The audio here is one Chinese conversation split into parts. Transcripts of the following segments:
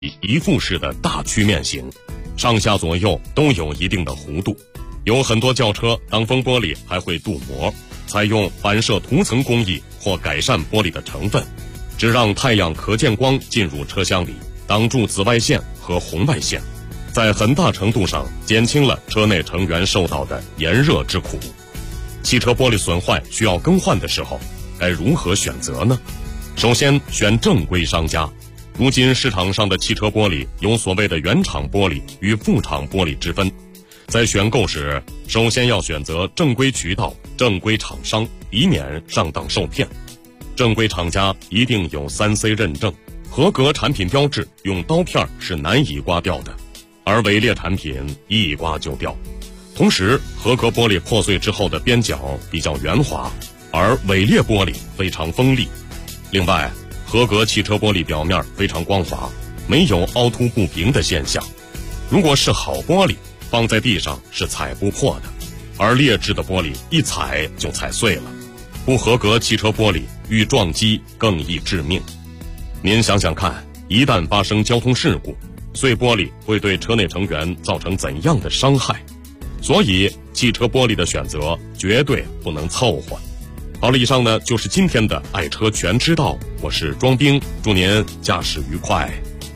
一副式的大曲面型，上下左右都有一定的弧度。有很多轿车挡风玻璃还会镀膜，采用反射涂层工艺或改善玻璃的成分，只让太阳可见光进入车厢里，挡住紫外线和红外线，在很大程度上减轻了车内成员受到的炎热之苦。汽车玻璃损坏需要更换的时候，该如何选择呢？首先选正规商家。如今市场上的汽车玻璃有所谓的原厂玻璃与副厂玻璃之分，在选购时，首先要选择正规渠道、正规厂商，以免上当受骗。正规厂家一定有3C 认证，合格产品标志用刀片是难以刮掉的，而伪劣产品一刮就掉。同时，合格玻璃破碎之后的边角比较圆滑，而伪劣玻璃非常锋利。另外，合格汽车玻璃表面非常光滑，没有凹凸不平的现象。如果是好玻璃，放在地上是踩不破的，而劣质的玻璃一踩就踩碎了。不合格汽车玻璃遇撞击更易致命。您想想看，一旦发生交通事故，碎玻璃会对车内成员造成怎样的伤害？所以，汽车玻璃的选择绝对不能凑合。好了，以上呢就是今天的爱车全知道，我是庄兵，祝您驾驶愉快。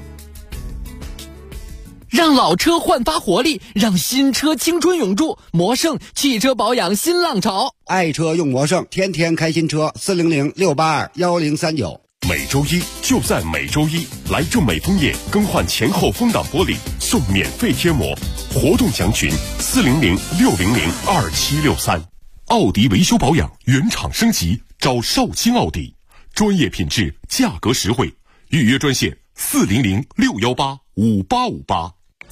让老车焕发活力，让新车青春永驻。魔胜汽车保养新浪潮， 爱车用魔胜，天天开新车。400-682-1039。 每周一就在每周一，来正美枫叶更换前后风挡玻璃，送免费贴膜。活动详询400-600-2763。奥迪维修保养原厂升级，找绍兴奥迪，专业品质，价格实惠。预约专线400-618-5858。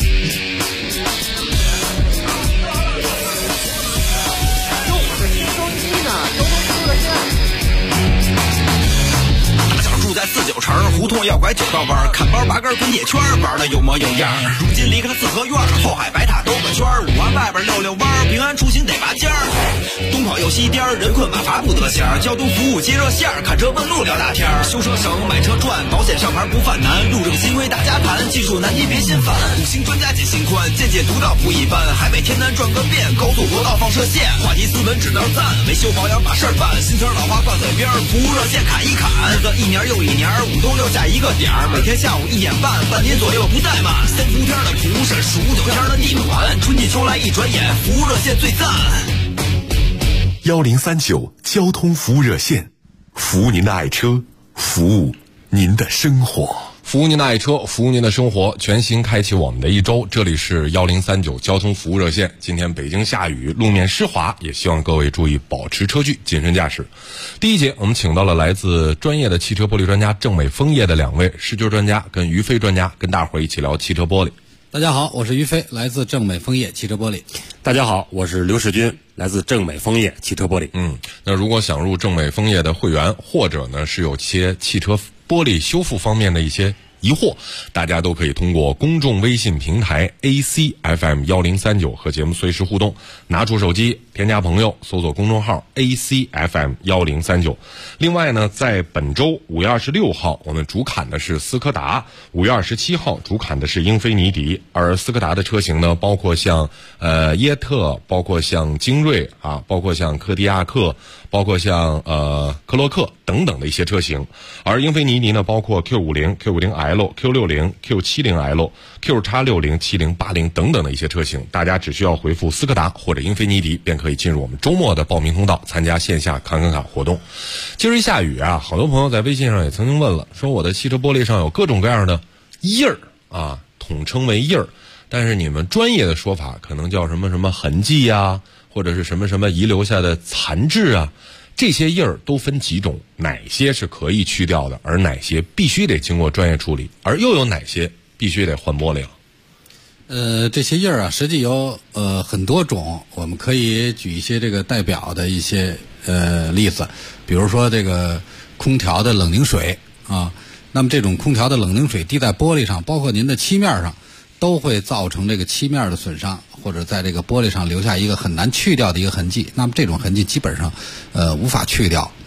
在49城胡同要拐9道弯，看包拔根滚铁圈，玩的有模有样。如今离开了四合院，后海白塔兜个圈，5环外边溜弯，平安出行得拔尖儿。东跑右西颠，人困马乏不得闲。交通服务接热线，看车问路聊大天。修车省，买车赚，保险上牌不犯难。路政新规大家谈，技术难题别心烦。5星专家解心宽，见解独到不一般。海北天南转个遍，高速国道放射线。话题斯文只能赞，维修保养把事儿办。新车老花放嘴边，服务热线砍一砍。日子一年又一年，5都留下一个点儿，每天下午1点半，半年左右不怠慢。3伏天的蒲是数9天的地暖，春季秋来一转眼，服务热线最赞。 1039交通服务热线，服务您的爱车，服务您的生活。 服务您的爱车，服务您的生活，全新开启我们的一周。这里是1039交通服务热线。今天北京下雨，路面湿滑，也希望各位注意保持车距，谨慎驾驶。第一节，我们请到了来自专业的汽车玻璃专家正美枫叶的2位视觉专家跟于飞专家，跟大伙儿一起聊汽车玻璃。 大家好，我是于飞，来自正美枫叶汽车玻璃。 大家好，我是刘世军，来自正美枫叶汽车玻璃。 那如果想入正美枫叶的会员，或者呢是有些汽车玻璃修复方面的一些疑惑，大家都可以通过公众微信平台 ACFM1039 和节目随时互动。拿出手机添加朋友，搜索公众号 ACFM1039。另外呢，在本周5月26号，我们主砍的是斯柯达；5月27号主砍的是英菲尼迪。而斯柯达的车型呢，包括像耶特，包括像精锐啊，包括像柯迪亚克，包括像科洛克等等的一些车型。而英菲尼迪呢，包括 Q50、Q50L、Q60、Q70、Q80、70、80等等的一些车型。大家只需要回复斯柯达或者英菲尼迪，便可以进入我们周末的报名通道，参加线下看卡活动。今儿一下雨啊，好多朋友在微信上也曾经问了，说我的汽车玻璃上有各种各样的印儿啊，统称为印儿，但是你们专业的说法可能叫什么什么痕迹啊，或者是什么什么遗留下的残质啊。这些印儿都分几种，哪些是可以去掉的，而哪些必须得经过专业处理，而又有哪些必须得换玻璃了？ 这些印儿啊，实际有很多种，我们可以举一些这个代表的一些例子，比如说这个空调的冷凝水啊，那么这种空调的冷凝水滴在玻璃上，包括您的漆面上，都会造成这个漆面的损伤，或者在这个玻璃上留下一个很难去掉的一个痕迹。那么这种痕迹基本上无法去掉。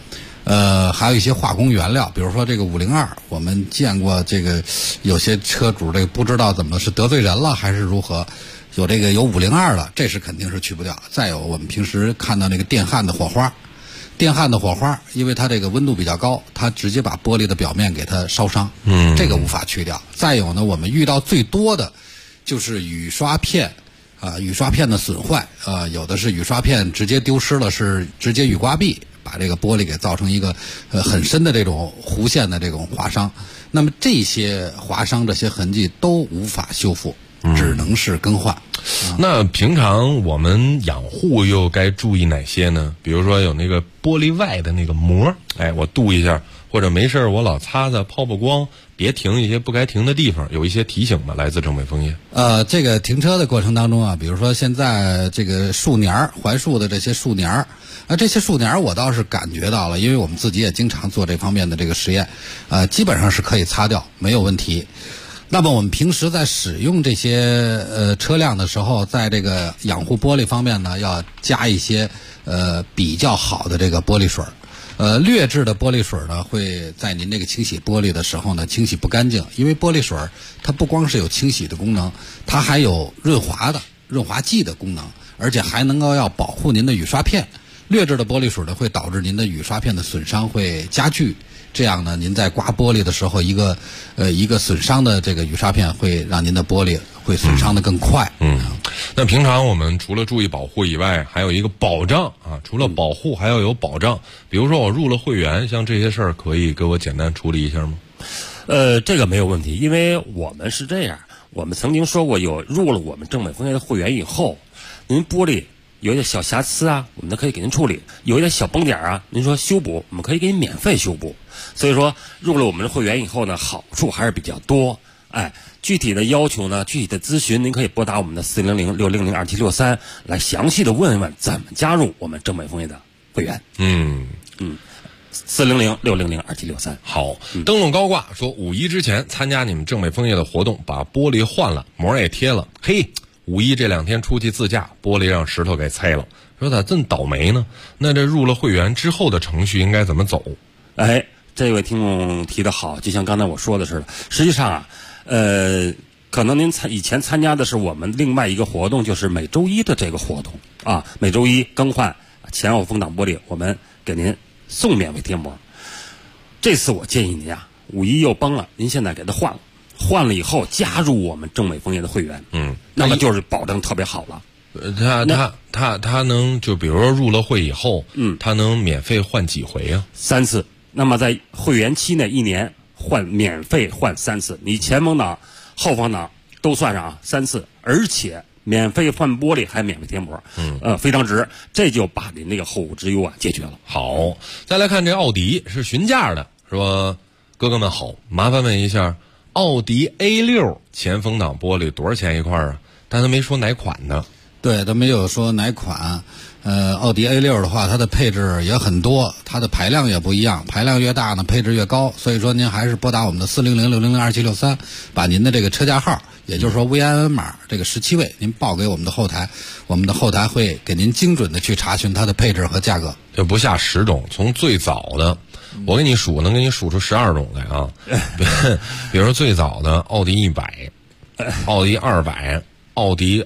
还有一些化工原料，比如说这个502，我们见过这个有些车主这个不知道怎么是得罪人了还是如何，有502了，这是肯定是去不掉。再有我们平时看到那个电焊的火花，因为它这个温度比较高，它直接把玻璃的表面给它烧伤，这个无法去掉。再有呢，我们遇到最多的就是雨刷片雨刷片的损坏有的是雨刷片直接丢失了，是直接雨刮壁把这个玻璃给造成一个很深的这种弧线的这种划伤。那么这些划伤这些痕迹都无法修复，只能是更换。 那平常我们养护又该注意哪些呢？比如说有那个玻璃外的那个膜，我镀一下，或者没事我老擦擦抛抛光，别停一些不该停的地方，有一些提醒吗？来自正美枫叶。 这个停车的过程当中啊，比如说现在这个树帘槐树的这些树帘这些树帘我倒是感觉到了，因为我们自己也经常做这方面的这个实验基本上是可以擦掉，没有问题。那么我们平时在使用这些车辆的时候，在这个养护玻璃方面呢，要加一些比较好的这个玻璃水。劣质的玻璃水呢，会在您这个清洗玻璃的时候呢，清洗不干净，因为玻璃水它不光是有清洗的功能，它还有润滑剂的功能，而且还能够要保护您的雨刷片。劣质的玻璃水呢，会导致您的雨刷片的损伤会加剧。这样呢，您在刮玻璃的时候，一个损伤的这个雨刷片会让您的玻璃会损伤的更快。 那平常我们除了注意保护以外，还有一个保障除了保护还要有保障。比如说我入了会员，像这些事儿可以给我简单处理一下吗？ 这个没有问题，因为我们是这样，我们曾经说过，入了我们正美枫叶的会员以后，您玻璃有一点小瑕疵我们都可以给您处理；有一点小崩点您说修补，我们可以给您免费修补。所以说，入了我们的会员以后呢，好处还是比较多。具体的要求呢，具体的咨询，您可以拨打我们的400-600-2763来详细的问问怎么加入我们正美枫叶的会员。400-600-2763。 好，灯笼高挂说5·1之前参加你们正美枫叶的活动，把玻璃换了，膜也贴了。嘿，5·1这2天出去自驾，玻璃让石头给踩了，说咋这么倒霉呢？那这入了会员之后的程序应该怎么走？ 这位听众提得好，就像刚才我说的似的，实际上可能您以前参加的是我们另外一个活动，就是每周一的这个活动每周一更换前后风挡玻璃，我们给您送免费贴膜。这次我建议您5·1又崩了，您现在给它换了以后加入我们正美枫叶的会员，那么就是保证特别好了。 他能就比如说入了会以后，他能免费换几回 ？3次。那么在会员期内1年免费换3次，你前风挡、后风挡都算上3次，而且免费换玻璃还免费贴膜，非常值，这就把您那个后顾之忧解决了。 好，再来看这奥迪是询价的，说哥哥们好，麻烦问一下，奥迪 A6 前风挡玻璃多少钱一块但他没说哪款的。 对，他没有说哪款。奥迪 A6 的话，它的配置也很多，它的排量也不一样，排量越大呢，配置越高。所以说您还是拨打我们的400-600-2763，把您的这个车架号，也就是说 VIN 码这个17位，您报给我们的后台，我们的后台会给您精准的去查询它的配置和价格。 就不下10种，从最早的，我给你数，能给你数出12种来比如说最早的奥迪100，奥迪200，奥迪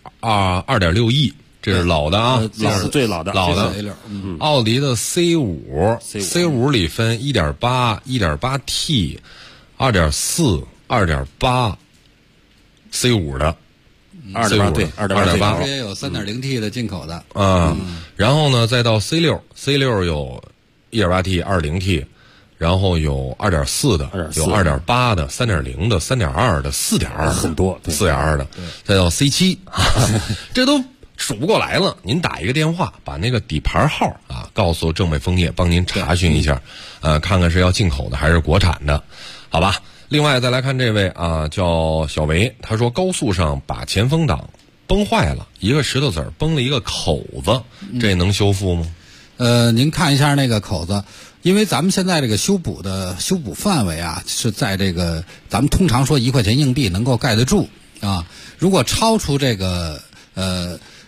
2.6E。这是老的最老的奥迪的 C5 里分 1.8、1.8T、2.4、2.8 C5 的 2.8对2.8 也有 3.0T 的进口的然后呢再到 C6 有 1.8T、2.0T， 然后有 2.4 的，有 2.8 的、3.0 的、3.2 的、4.2 很多 4.2的，再到 C7 这都数不过来了。您打一个电话，把那个底盘号告诉正美枫叶，帮您查询一下，看看是要进口的还是国产的，好吧？另外再来看这位叫小维，他说高速上把前风挡崩坏了，一个石头子崩了一个口子，这能修复吗？ 您看一下那个口子，因为咱们现在这个修补范围是在这个咱们通常说1块钱硬币能够盖得住如果超出这个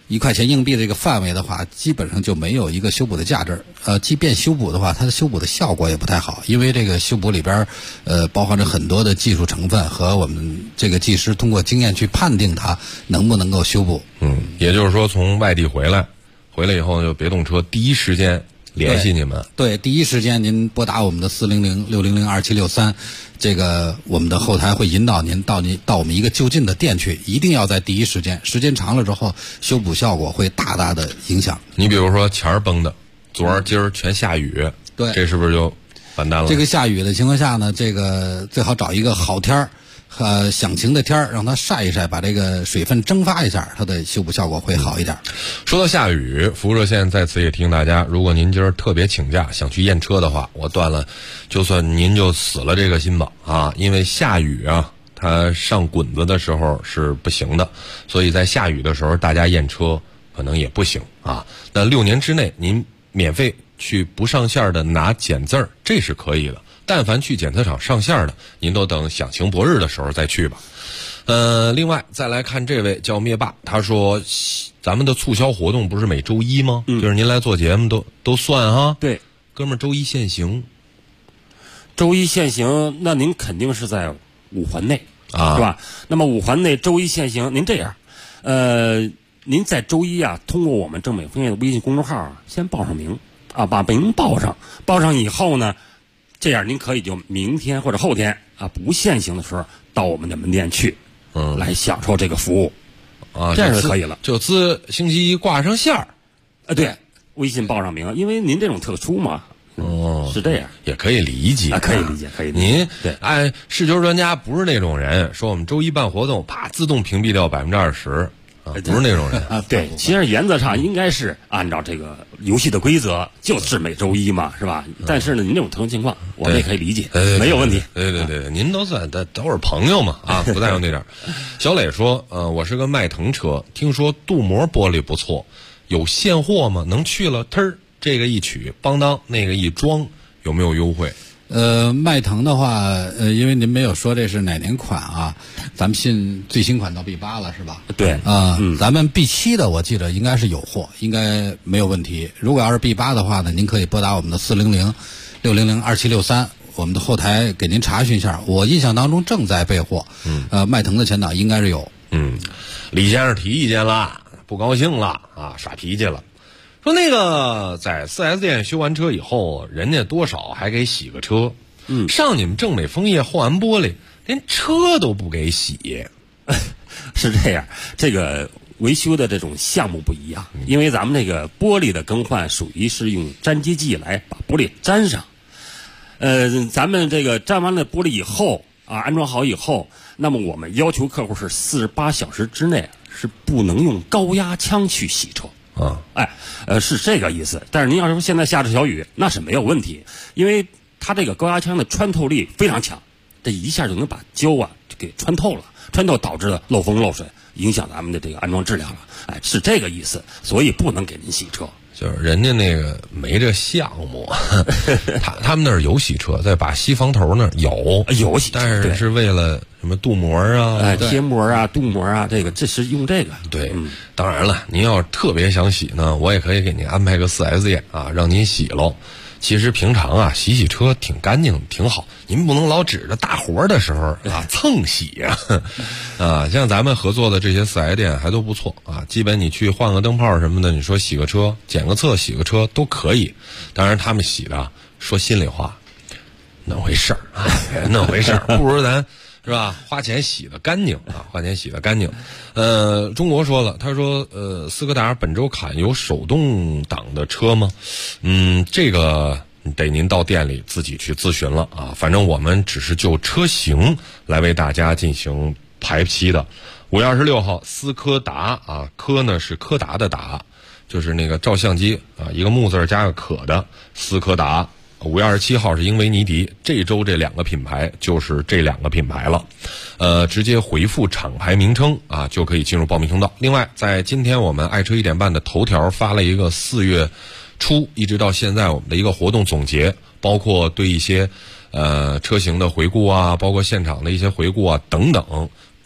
1块钱硬币这个范围的话，基本上就没有一个修补的价值。即便修补的话，它的修补的效果也不太好，因为这个修补里边包含着很多的技术成分和我们这个技师通过经验去判定它能不能够修补。 也就是说从外地回来以后就别动车，第一时间联系你们。 对，第一时间您拨打我们的400-600-2763，这个我们的后台会引导您到我们一个就近的店去，一定要在第一时间，时间长了之后，修补效果会大大的影响。 你比如说前儿崩的，昨儿今儿全下雨， 对， 这是不是就完蛋了？ 这个下雨的情况下呢，这个最好找一个好天儿。响晴的天儿，让它晒一晒，把这个水分蒸发一下，它的修补效果会好一点。 说到下雨，服务热线在此也提醒大家，如果您今儿特别请假想去验车的话，我断了，就算您就死了这个心吧啊！因为下雨啊，它上滚子的时候是不行的，所以在下雨的时候大家验车可能也不行啊。那6年之内您免费去不上线的拿检字儿，这是可以的。但凡去检测厂上线的，您都等响晴博日的时候再去吧。另外再来看这位叫灭霸，他说咱们的促销活动不是每周一吗？就是您来做节目都算哈。 对， 哥们儿，周一限行。 周一限行，那您肯定是在5环内啊， 是吧？那么5环内周一限行，您这样，您在周一啊，通过我们正美枫叶的微信公众号先报上名啊，把名报上以后呢。这样您可以就明天或者后天啊不限行的时候到我们的门店去，来享受这个服务， 啊， 这样就可以了。 就自星期一挂上线儿， 对，微信报上名，因为您这种特殊嘛，是这样， 也可以理解， 可以理解，可以理解。 您对， 视球专家不是那种人，说我们周一办活动，啪自动屏蔽掉20%。不是那种人啊，对，其实原则上应该是按照这个游戏的规则，就是每周一嘛，是吧？但是呢，您这种特殊情况，我们也可以理解，没有问题。 对，您都算都是朋友嘛啊，不在乎那点。小磊说，我是个迈腾车，听说镀膜玻璃不错，有现货吗？能去了，这个一取，邦当那个一装，有没有优惠？ 迈腾的话，因为您没有说这是哪年款啊，咱们最新款到 B8 了是吧？ 对咱们 B7 的我记得应该是有货，应该没有问题。如果要是 B8 的话呢，您可以拨打我们的400-600-2763，我们的后台给您查询一下。我印象当中正在备货，迈腾的前挡应该是有。 李先生提意见了，不高兴了啊，耍脾气了。说那个在 4S 店修完车以后，人家多少还给洗个车，上你们正美枫叶厚安玻璃连车都不给洗， 是这样。这个维修的这种项目不一样，因为咱们这个玻璃的更换属于是用粘接剂来把玻璃粘上。咱们这个粘完了玻璃以后啊，安装好以后，那么我们要求客户是48小时之内是不能用高压枪去洗车。是这个意思。但是您要是说现在下着小雨，那是没有问题，因为它这个高压枪的穿透力非常强，这一下就能把胶啊给穿透了，穿透导致漏风漏水，影响咱们的这个安装质量了。是这个意思，所以不能给您洗车。 就是人家那个没这项目，他们那儿有洗车，在把西防头那儿有洗车， 但是为了什么镀膜啊、 贴膜啊、镀膜啊，这是用这个。 对，当然了，您要特别想洗呢，我也可以给您安排个 4S 店啊，让您洗喽。其实平常啊，洗车挺干净，挺好。您不能老指着大活的时候啊蹭洗呀，像咱们合作的这些4S店还都不错啊。基本你去换个灯泡什么的，你说洗个车、检个测、洗个车都可以。当然他们洗的，说心里话，那回事儿啊，那回事儿，不如咱是吧？花钱洗的干净啊，花钱洗的干净。中国说了，他说斯柯达本周侃有手动挡的车吗？这个得您到店里自己去咨询了啊。反正我们只是就车型来为大家进行排期的。5月26号，斯柯达啊，柯呢是柯达的达，就是那个照相机啊，一个木字加个可的斯柯达。5月27号是英维尼迪，这周这2个品牌就是这2个品牌了，直接回复厂牌名称啊，就可以进入报名通道。另外，在今天我们爱车1点半的头条发了一个4月初一直到现在我们的一个活动总结，包括对一些车型的回顾啊，包括现场的一些回顾啊等等，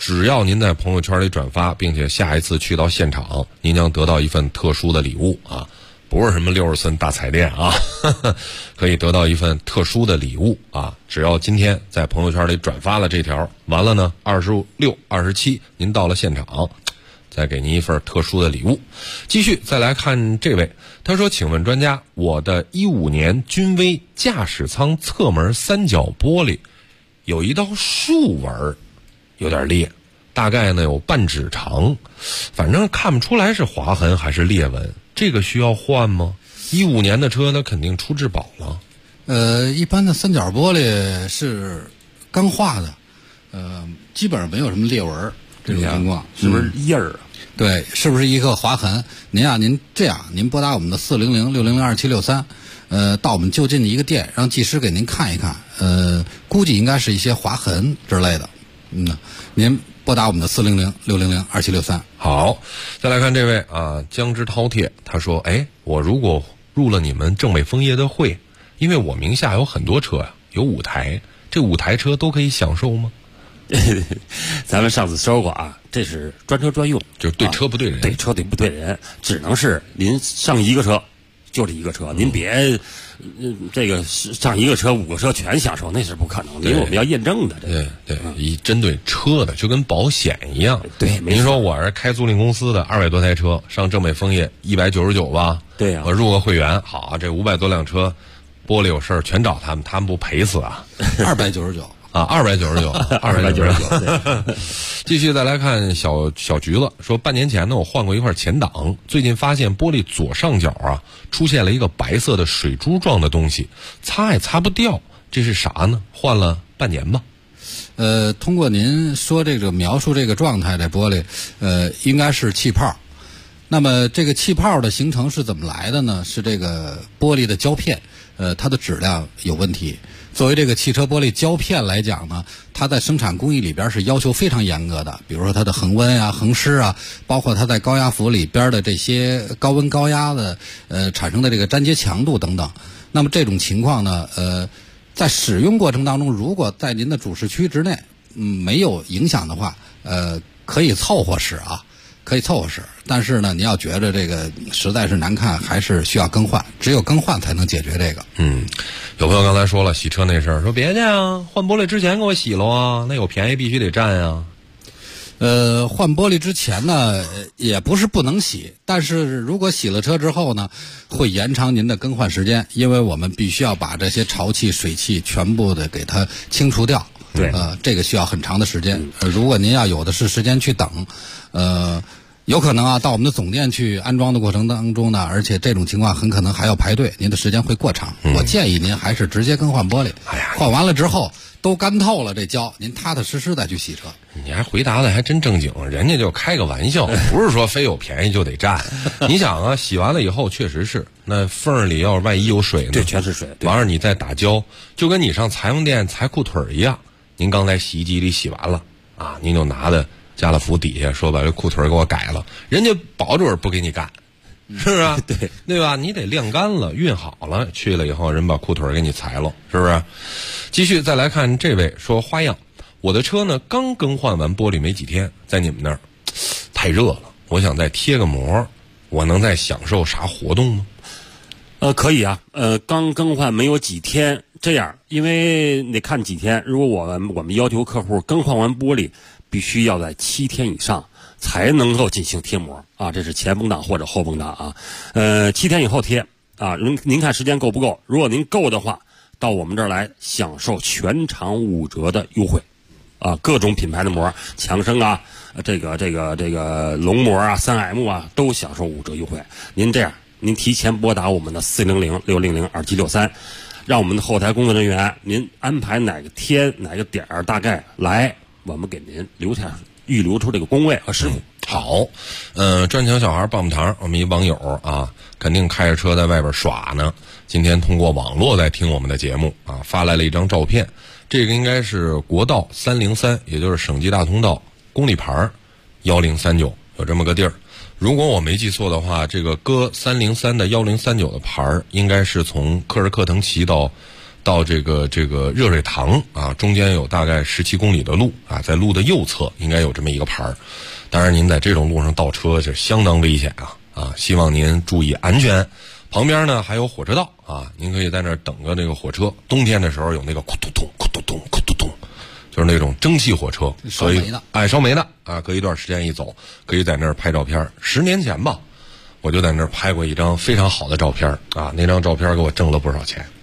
只要您在朋友圈里转发，并且下一次去到现场，您将得到一份特殊的礼物啊，不是什么60寸大彩电啊，可以得到一份特殊的礼物啊。只要今天在朋友圈里转发了这条，完了呢26、27您到了现场，再给您一份特殊的礼物。继续再来看这位，他说：“请问专家，我的15年君威驾驶舱侧门三角玻璃有一道竖纹，有点裂，大概呢有半指长，反正看不出来是划痕还是裂纹，这个需要换吗？15年的车，那肯定出质保了。” 一般的三角玻璃是钢化的，基本上没有什么裂纹这种情况， 是不是印儿啊？ 对，是不是一个划痕？您这样，您拨打我们的400-600-2763，到我们就近的一个店，让技师给您看一看，估计应该是一些划痕之类的。您拨打我们的400-600-2763。 好，再来看这位啊，江之饕餮，他说：“哎，我如果入了你们正美枫叶的会，因为我名下有很多车呀，有5台，这5台车都可以享受吗？” 咱们上次说过啊，这是专车专用， 就是对车不对人， 对车对不对人，只能是您上一个车就这一个车，您别这个上一个车5个车全享受，那是不可能的，因为我们要验证的。 对，以针对车的，就跟保险一样。 对， 您说我是开租赁公司的，200多台车上正美枫叶199吧？ 对呀， 我入个会员，好，这500多辆车，玻璃有事儿全找他们，他们不赔死啊 ？299。 啊，299。继续再来看小橘子说，半年前呢，我换过一块前挡，最近发现玻璃左上角啊出现了一个白色的水珠状的东西，擦也擦不掉，这是啥呢？换了半年吧。 通过您说这个描述这个状态，这玻璃应该是气泡。那么这个气泡的形成是怎么来的呢？是这个玻璃的胶片，它的质量有问题。作为这个汽车玻璃胶片来讲呢，它在生产工艺里边是要求非常严格的，比如说它的恒温啊、恒湿啊，包括它在高压阀里边的这些高温高压的产生的这个粘接强度等等。那么这种情况呢，在使用过程当中，如果在您的主视区之内没有影响的话，可以凑合使啊。可以凑合使，但是呢，你要觉得这个实在是难看，还是需要更换，只有更换才能解决这个。 有朋友刚才说了洗车那事儿，说别介啊，换玻璃之前给我洗了啊，那有便宜必须得占啊。 换玻璃之前呢，也不是不能洗，但是如果洗了车之后呢，会延长您的更换时间，因为我们必须要把这些潮气、水汽全部的给它清除掉。 对， 这个需要很长的时间。如果您要有的是时间去等，有可能啊，到我们的总店去安装的过程当中呢，而且这种情况很可能还要排队，您的时间会过长。我建议您还是直接更换玻璃。换完了之后都干透了这胶，您踏踏实实再去洗车。 你还回答的还真正经，人家就开个玩笑，不是说非有便宜就得占。你想啊，洗完了以后确实是那缝里要是万一有水呢， 对，全是水。 完了你再打胶，就跟你上裁缝店裁裤腿一样。您刚才洗衣机里洗完了啊，您就拿的家乐福底下说把这裤腿给我改了，人家保准不给你干，是不是？对吧？你得晾干了，熨好了，去了以后人把裤腿给你裁了，是不是？继续再来看这位说花样，我的车呢刚更换完玻璃没几天，在你们那儿太热了，我想再贴个膜，我能再享受啥活动吗？ 可以啊，刚更换没有几天，这样，因为得看几天。如果我们要求客户更换完玻璃，必须要在7天以上才能够进行贴膜啊，这是前风挡或者后风挡啊。7天以后贴啊，您看时间够不够？如果您够的话，到我们这儿来享受全场5折的优惠啊，各种品牌的膜，强生啊，这个龙膜啊、3M 啊，都享受5折优惠。您这样。您提前拨打我们的400-600-2763，让我们的后台工作人员您安排哪个天哪个点儿大概来，我们给您预留出这个工位和师傅。 好，专抢小孩棒棒糖，我们一网友啊，肯定开着车在外边耍呢。今天通过网络在听我们的节目啊，发来了一张照片，这个应该是国道303，也就是省级大通道公里牌1039，有这么个地儿。如果我没记错的话，这个搁303的1039的牌应该是从科尔克腾旗到到这个热水塘啊，中间有大概17公里的路啊，在路的右侧应该有这么一个牌儿。当然，您在这种路上倒车是相当危险啊！希望您注意安全。旁边呢还有火车道啊，您可以在那儿等个这个火车。冬天的时候有那个咕嘟咚咕嘟咚咕嘟咚，就是那种蒸汽火车， 烧煤的， 烧煤的啊，隔一段时间一走，可以在那儿拍照片。10年前吧，我就在那儿拍过一张非常好的照片啊，那张照片给我挣了不少钱。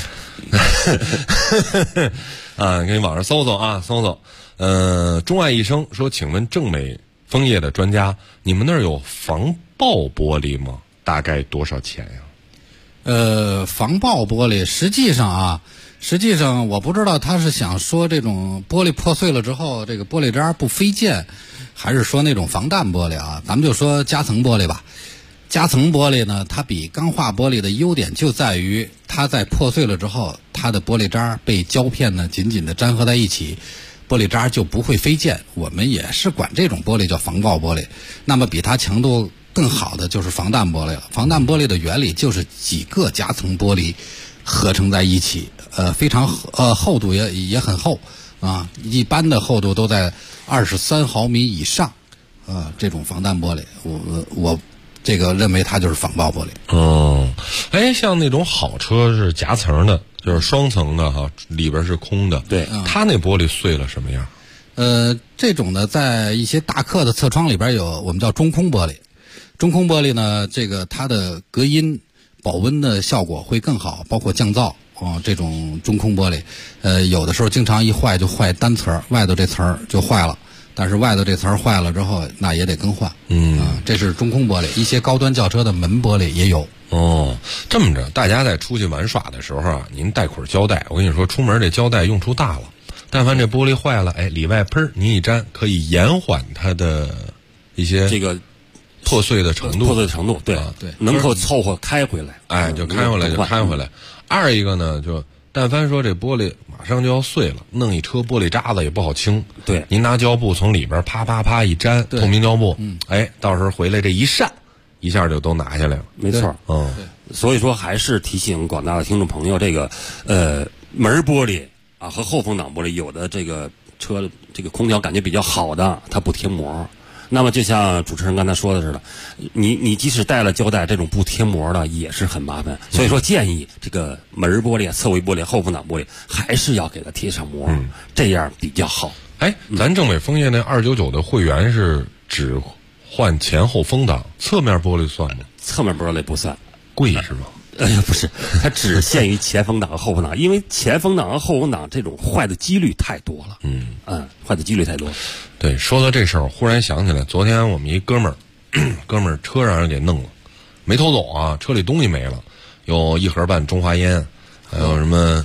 啊，可以网上搜搜啊，搜搜。钟爱一生说，请问正美枫叶的专家，你们那儿有防爆玻璃吗？大概多少钱呀？ 防爆玻璃，实际上我不知道他是想说这种玻璃破碎了之后，这个玻璃渣不飞溅，还是说那种防弹玻璃啊？咱们就说夹层玻璃吧。夹层玻璃呢，它比钢化玻璃的优点就在于，它在破碎了之后，它的玻璃渣被胶片呢紧紧的粘合在一起，玻璃渣就不会飞溅。我们也是管这种玻璃叫防爆玻璃。那么比它强度更好的就是防弹玻璃了。防弹玻璃的原理就是几个夹层玻璃合成在一起，非常厚度也很厚啊，一般的厚度都在23毫米以上，这种防弹玻璃，我这个认为它就是防爆玻璃。 哦，哎，像那种好车是夹层的，就是双层的哈，里边是空的。 对， 它那玻璃碎了什么样？ 这种呢，在一些大客的侧窗里边有我们叫中空玻璃。中空玻璃呢，这个它的隔音、保温的效果会更好，包括降噪。这种中空玻璃，有的时候经常一坏就坏单层，外头这层就坏了。但是外头这层坏了之后，那也得更换。这是中空玻璃。一些高端轿车的门玻璃也有。 哦，这么着，大家在出去玩耍的时候啊，您带捆胶带。我跟你说，出门这胶带用处大了。但凡这玻璃坏了，里外喷您一粘，可以延缓它的一些这个破碎的程度。 破碎的程度，对，能够凑合开回来。 就开回来就开回来。二一个呢，就但凡说这玻璃马上就要碎了，弄一车玻璃渣子也不好清。 对， 您拿胶布从里边啪啪啪一粘，透明胶布，到时候回来这一扇，一下就都拿下来了。 没错，所以说还是提醒广大的听众朋友，这个门玻璃啊和后风挡玻璃，有的这个车这个空调感觉比较好的，它不贴膜。那么就像主持人刚才说的似的，你即使带了胶带，这种不贴膜的也是很麻烦。所以说建议这个门玻璃、侧位玻璃、后风挡玻璃还是要给它贴上膜，这样比较好。 咱正美枫叶那299的会员是只换前后风挡，侧面玻璃算吗？ 侧面玻璃不算， 贵是吗？ 不是，它只限于前风挡和后风挡，因为前风挡和后风挡这种坏的几率太多了。坏的几率太多。 对，说到这事儿，我忽然想起来，昨天我们一哥们儿车让人给弄了，没偷走啊，车里东西没了，有1盒半中华烟，还有什么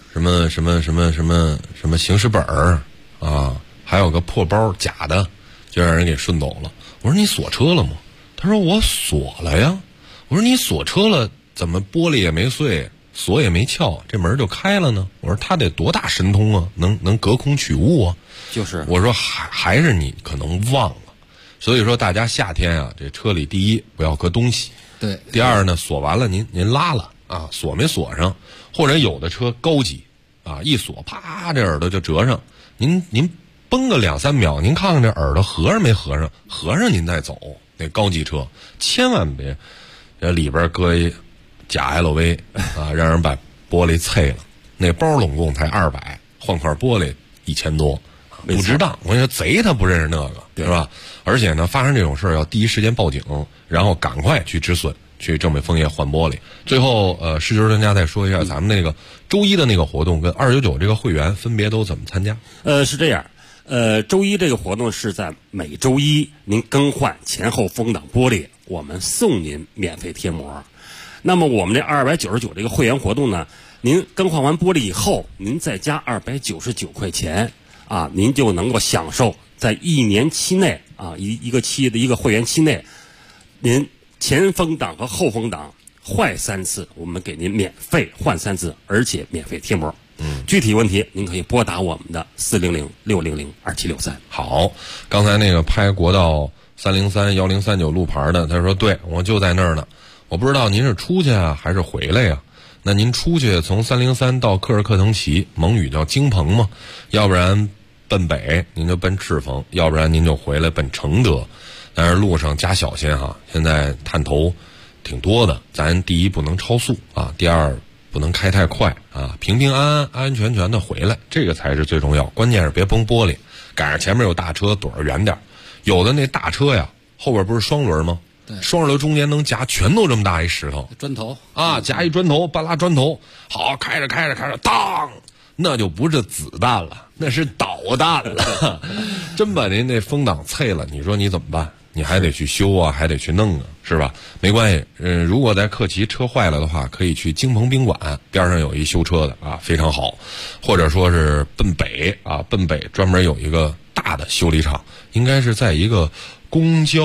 行驶本儿啊，还有个破包假的，就让人给顺走了。我说你锁车了吗？他说我锁了呀。我说你锁车了，怎么玻璃也没碎，锁也没撬，这门就开了呢？我说他得多大神通啊，能隔空取物啊？ 就是我说还是你可能忘了。所以说大家夏天啊，这车里第一不要搁东西， 对。 第二呢，锁完了您拉了啊，锁没锁上，或者有的车高级啊，一锁啪这耳朵就折上，您绷个2-3秒，您看看这耳朵合上没合上，合上您再走。那高级车千万别这里边搁一假 LV 啊，让人把玻璃碎了。那包拢共才200，换块玻璃1000多，不值当。我跟你说，贼他不认识那个，是吧？而且呢，发生这种事儿要第一时间报警，然后赶快去止损，去正美枫叶换玻璃。最后，视觉专家再说一下咱们那个周一的那个活动跟299这个会员分别都怎么参加？ 是这样。周一这个活动是在每周一您更换前后风挡玻璃，我们送您免费贴膜。那么我们这299这个会员活动呢，您更换完玻璃以后，您再加299块钱啊，您就能够享受在1年期内啊一个期的一个会员期内，您前风挡和后风挡坏3次，我们给您免费换3次，而且免费贴膜。具体问题您可以拨打我们的400-600-2763。 好，刚才那个拍国道303-1039路牌的，他说对，我就在那儿呢，我不知道您是出去啊还是回来呀？ 那您出去从303到克尔克腾旗，蒙语叫京鹏嘛，要不然奔北您就奔赤峰，要不然您就回来奔承德。但是路上加小心哈，现在探头挺多的，咱第一不能超速啊，第二不能开太快啊，平平安安、安安全全的回来，这个才是最重要。关键是别崩玻璃，赶上前面有大车躲着远点。有的那大车呀，后边不是双轮吗？双轮中间能夹全都这么大一石头， 砖头啊，夹一砖头，半拉砖头，好，开着，当，那就不是子弹了，那是导弹了，真把您那风挡碎了，你说你怎么办？你还得去修啊，还得去弄啊，是吧？没关系，如果在克旗车坏了的话，可以去京鹏宾馆边上有一修车的啊，非常好，或者说是奔北啊，奔北专门有一个大的修理厂，应该是在一个公交。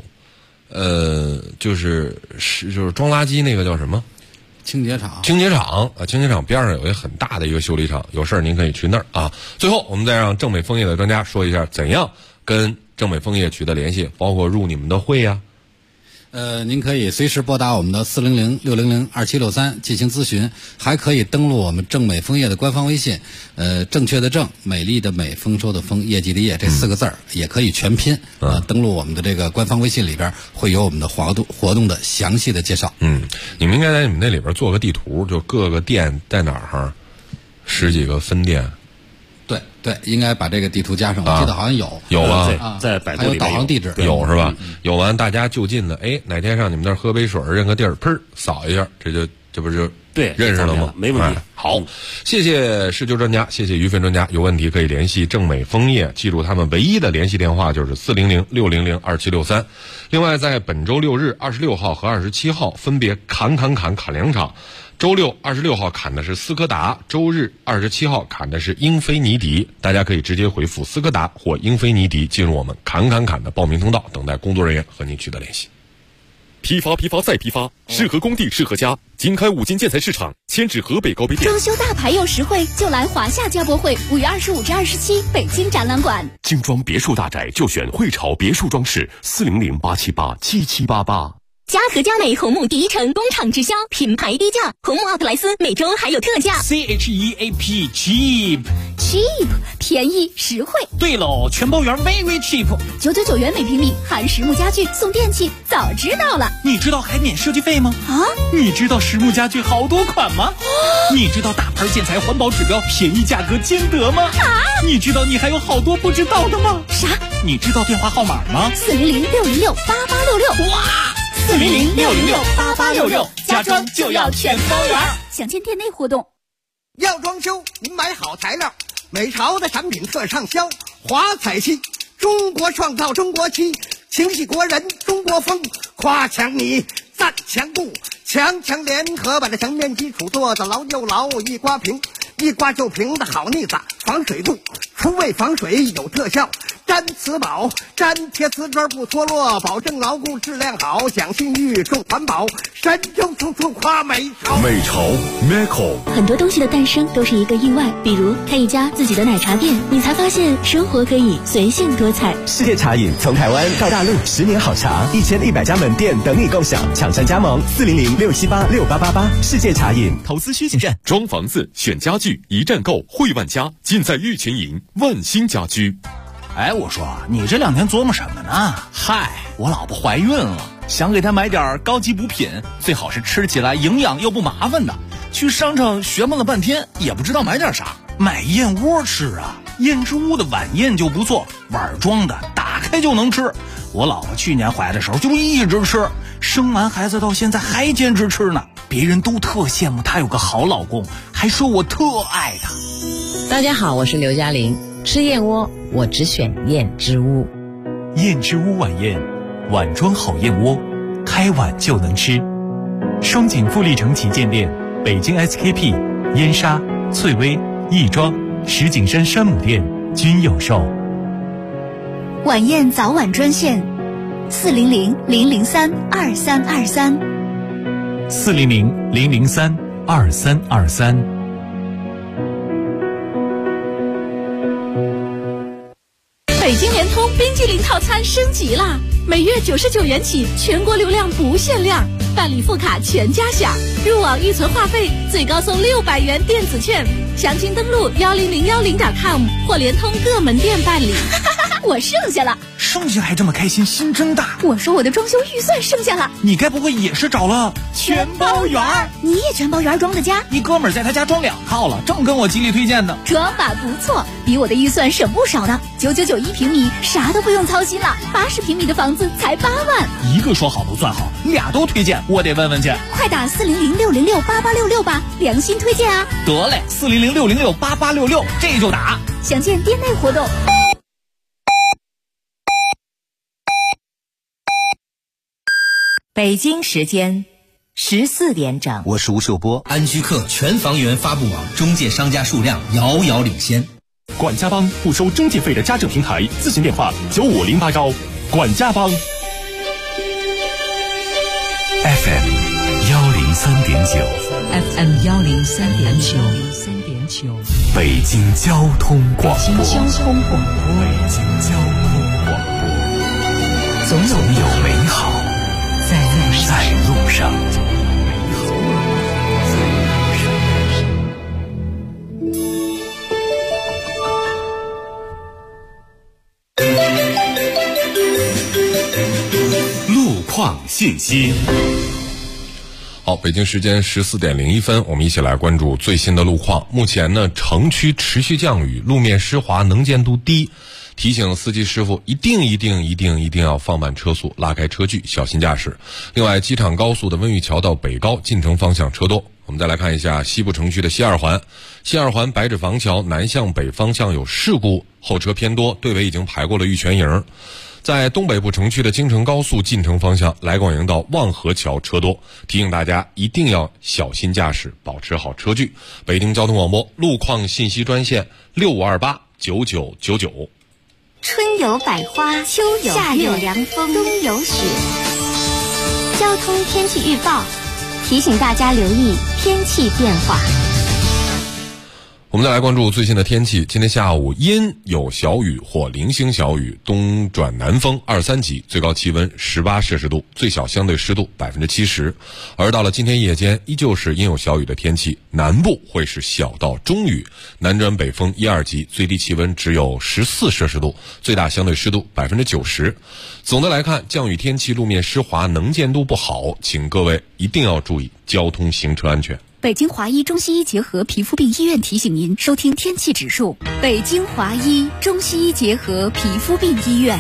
就是装垃圾那个叫什么？ 清洁厂。 清洁厂边上有一个很大的一个修理厂，有事儿您可以去那儿啊。最后，我们再让正美枫叶的专家说一下怎样跟正美枫叶取得联系，包括入你们的会呀。 您可以随时拨打我们的400-600-2763进行咨询，还可以登录我们正美枫叶的官方微信，正确的正，美丽的美，丰收的丰，业绩的业，这4个字儿也可以全拼登录我们的这个官方微信里边，会有我们的活动的详细的介绍。 你们应该在你们那里边做个地图，就各个店在哪儿，10几个分店。 对，应该把这个地图加上，我记得好像有吧？ 在百度里还有导航地址， 有是吧？有完大家就近的，哪天上你们那儿喝杯水，认个地儿，砰扫一下，这不就对认识了吗？ 没问题。 好，谢谢施救专家，谢谢于飞专家，有问题可以联系正美枫叶，记住他们唯一的联系电话就是400-600-2763。另外，在本周6日26号和27号分别砍2场。周六26号砍的是斯柯达，周日27号砍的是英菲尼迪，大家可以直接回复斯柯达或英菲尼迪进入我们砍的报名通道，等待工作人员和您取得联系。 批发再批发，适合工地适合家。经开5金建材市场，迁至河北高碑店。 装修大牌又实惠，就来华夏家博会，5月25至27，北京展览馆。 精装别墅大宅就选汇潮别墅装饰，400-878-7788。 嘉禾佳美红木第一城工厂直销，品牌低价，红木奥特莱斯每周还有特价。 CHEAP cheap 便宜实惠。 对喽，全包圆 very cheap， 999元每平米，含实木家具送电器，早知道了。 你知道还免设计费吗？你知道实木家具好多款吗？你知道大牌建材环保指标，便宜价格兼得吗？你知道你还有好多不知道的吗？ 啥？ 你知道电话号码吗 ？400-606-8866。 哇！400-606-8866，家装就要全包圆。 详见店内活动。 要装修，您买好材料，美潮的产品特畅销。华彩漆，中国创造中国漆，情系国人中国风。夸墙你，赞墙布，强联合把这墙面基础做得牢又牢，一刮平，一刮就平的好腻子，防水度，除味防水有特效。粘瓷宝，粘贴瓷砖不脱落，保证牢固质量好，讲信誉重环保，神州处处夸美潮。 美潮 Meco。 很多东西的诞生都是一个意外，比如开一家自己的奶茶店，你才发现生活可以随性多彩。 世界茶饮从台湾到大陆，10年好茶，1100家门店等你共享，抢占加盟400-678-6888。世界茶饮， 投资需谨慎。 装房子选家具，一站购汇万家，尽在玉群营万兴家居。 我说你这2天琢磨什么呢？嗨，我老婆怀孕了，想给她买点高级补品，最好是吃起来营养又不麻烦的。去商场学摸了半天，也不知道买点啥，买燕窝吃啊。燕之屋的晚宴就不错，碗装的，打开就能吃。我老婆去年怀的时候就一直吃，生完孩子到现在还坚持吃呢。别人都特羡慕她有个好老公，还说我特爱她。 大家好，我是刘嘉玲。吃燕窝，我只选燕之屋。 燕之屋晚宴，碗装好燕窝，开碗就能吃。双井富力城旗舰店、北京 SKP、燕莎、翠微、亦庄、石景山山姆店均有售。 晚宴早晚专线：400-003-2323。 400-003-2323。 北京联通冰激凌套餐升级啦！每月99元起，全国流量不限量，办理副卡全家享，入网预存话费最高送600元电子券。详情登录10010.com 或联通各门店办理。我剩下了， 剩下还这么开心，心真大。 我说我的装修预算剩下了， 你该不会也是找了全包园？ 你也全包园装的家？ 一哥们儿在他家装2套了，正跟我极力推荐呢。 装法不错，比我的预算省不少呢。9991平米，啥都不用操心了。80平米的房子才8万。 一个说好不算好，俩都推荐，我得问问去。 快打40060688866吧，良心推荐啊！ 得嘞，40060688866，这就打。 详见店内活动。 北京时间14点整， 我是吴秀波。安居客全房源发布网中介商家数量遥遥领先。 管家帮不收中介费的家政平台，咨询电话9508管家帮。 FM 103.9 FM 103.9， 北京交通广播。 北京交通广播， 总有美好在路上。 路况信息。 好，北京时间14点01分，我们一起来关注最新的路况。目前呢，城区持续降雨，路面湿滑，能见度低，提醒司机师傅一定要放慢车速，拉开车距，小心驾驶。另外，机场高速的温榆桥到北高进城方向车多。我们再来看一下西部城区的西二环，西二环白纸坊桥南向北方向有事故，后车偏多，队尾已经排过了玉泉营。在东北部城区的京承高速进城方向，来广营到望河桥车多，提醒大家一定要小心驾驶，保持好车距。北京交通广播路况信息专线65289999。 春有百花，秋有夏有凉风，冬有雪。交通天气预报提醒大家留意天气变化。 我们再来关注最新的天气。今天下午阴有小雨或零星小雨，东转南风2、3级，最高气温18摄氏度，最小相对湿度70%。而到了今天夜间，依旧是阴有小雨的天气，南部会是小到中雨，南转北风1、2级，最低气温只有14摄氏度，最大相对湿度90%。总的来看，降雨天气路面湿滑，能见度不好，请各位一定要注意交通行车安全。 北京华医中西医结合皮肤病医院提醒您收听天气指数。北京华医中西医结合皮肤病医院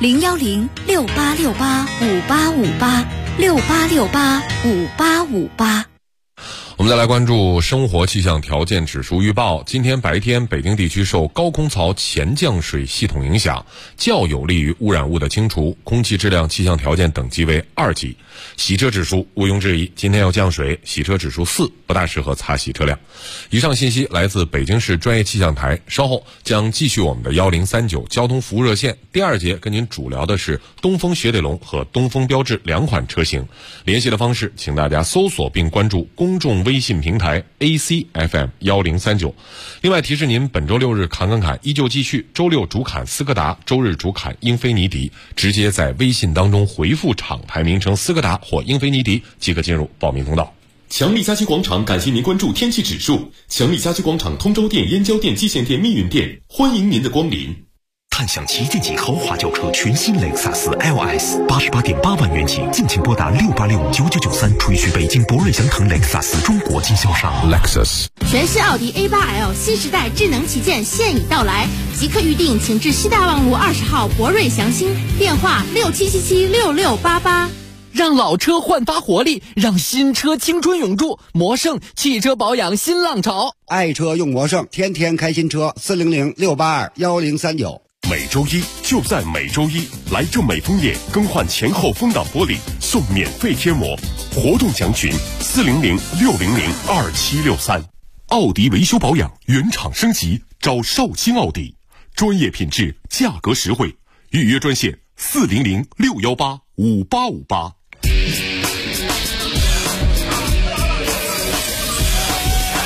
，01068685858，68685858。 我们再来关注生活气象条件指数预报。今天白天，北京地区受高空槽前降水系统影响，较有利于污染物的清除，空气质量气象条件等级为2级。洗车指数毋庸置疑，今天要降水，洗车指数4，不大适合擦洗车辆。以上信息来自北京市专业气象台，稍后将继续我们的1039交通服务热线。第2节跟您主聊的是东风雪铁龙和东风标致2款车型。联系的方式，请大家搜索并关注公众微信平台 ACFM 1039。另外提示您，本周6日侃依旧继续，周六主侃斯柯达，周日主侃英菲尼迪，直接在微信当中回复厂牌名称斯柯达或英菲尼迪即可进入报名通道。 强力家居广场感谢您关注天气指数。强力家居广场通州店、燕郊店、蓟县店、密云店，欢迎您的光临。 探享旗舰级豪华轿车全新雷克萨斯 LS，88.8万元起，尽情拨打6869993，垂询北京博瑞祥腾雷克萨斯中国经销商。 Lexus 全新奥迪 A8L 新时代智能旗舰现已到来，即刻预定，请至西大望路20号博瑞祥星，电话67776688。 让老车焕发活力，让新车青春永驻。魔胜汽车保养新浪潮， 爱车用魔胜，天天开新车，40068211039。 每周一就在每周一，来正美枫叶更换前后风挡玻璃，送免费贴膜。活动详询40060027763。奥迪维修保养原厂升级，找绍兴奥迪，专业品质，价格实惠。预约专线40061858858。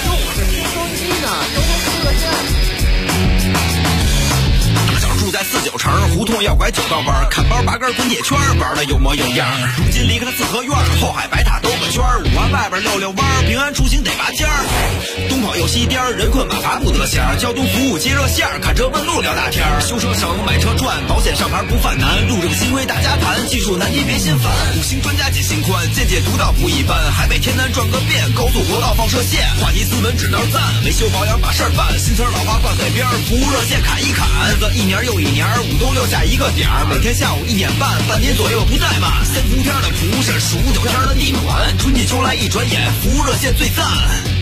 打小住在49 城，胡同要拐九道弯，看包拔根滚铁圈，玩的有模有样。如今离开了四合院，后海白塔兜个圈，5环外边溜溜弯，平安出行得拔尖儿。东跑又西颠，人困马乏不得闲，交通服务接热线，看车问路聊大天，修车省买车赚，保险上牌不犯难，路政新规大家谈，技术难题别心烦，五星专家解心宽，见解独到不一般，海北天南转个遍，高速国道放射线，话题斯文指道赞，维修保养把事儿办，新车老花换改边，服务热线砍一砍，日子一年又一年，5都留下一个点儿，每天下午1点半，半年左右不怠慢，3伏天的蒲是数9天的地暖，春季秋来一转眼，服务热线最赞。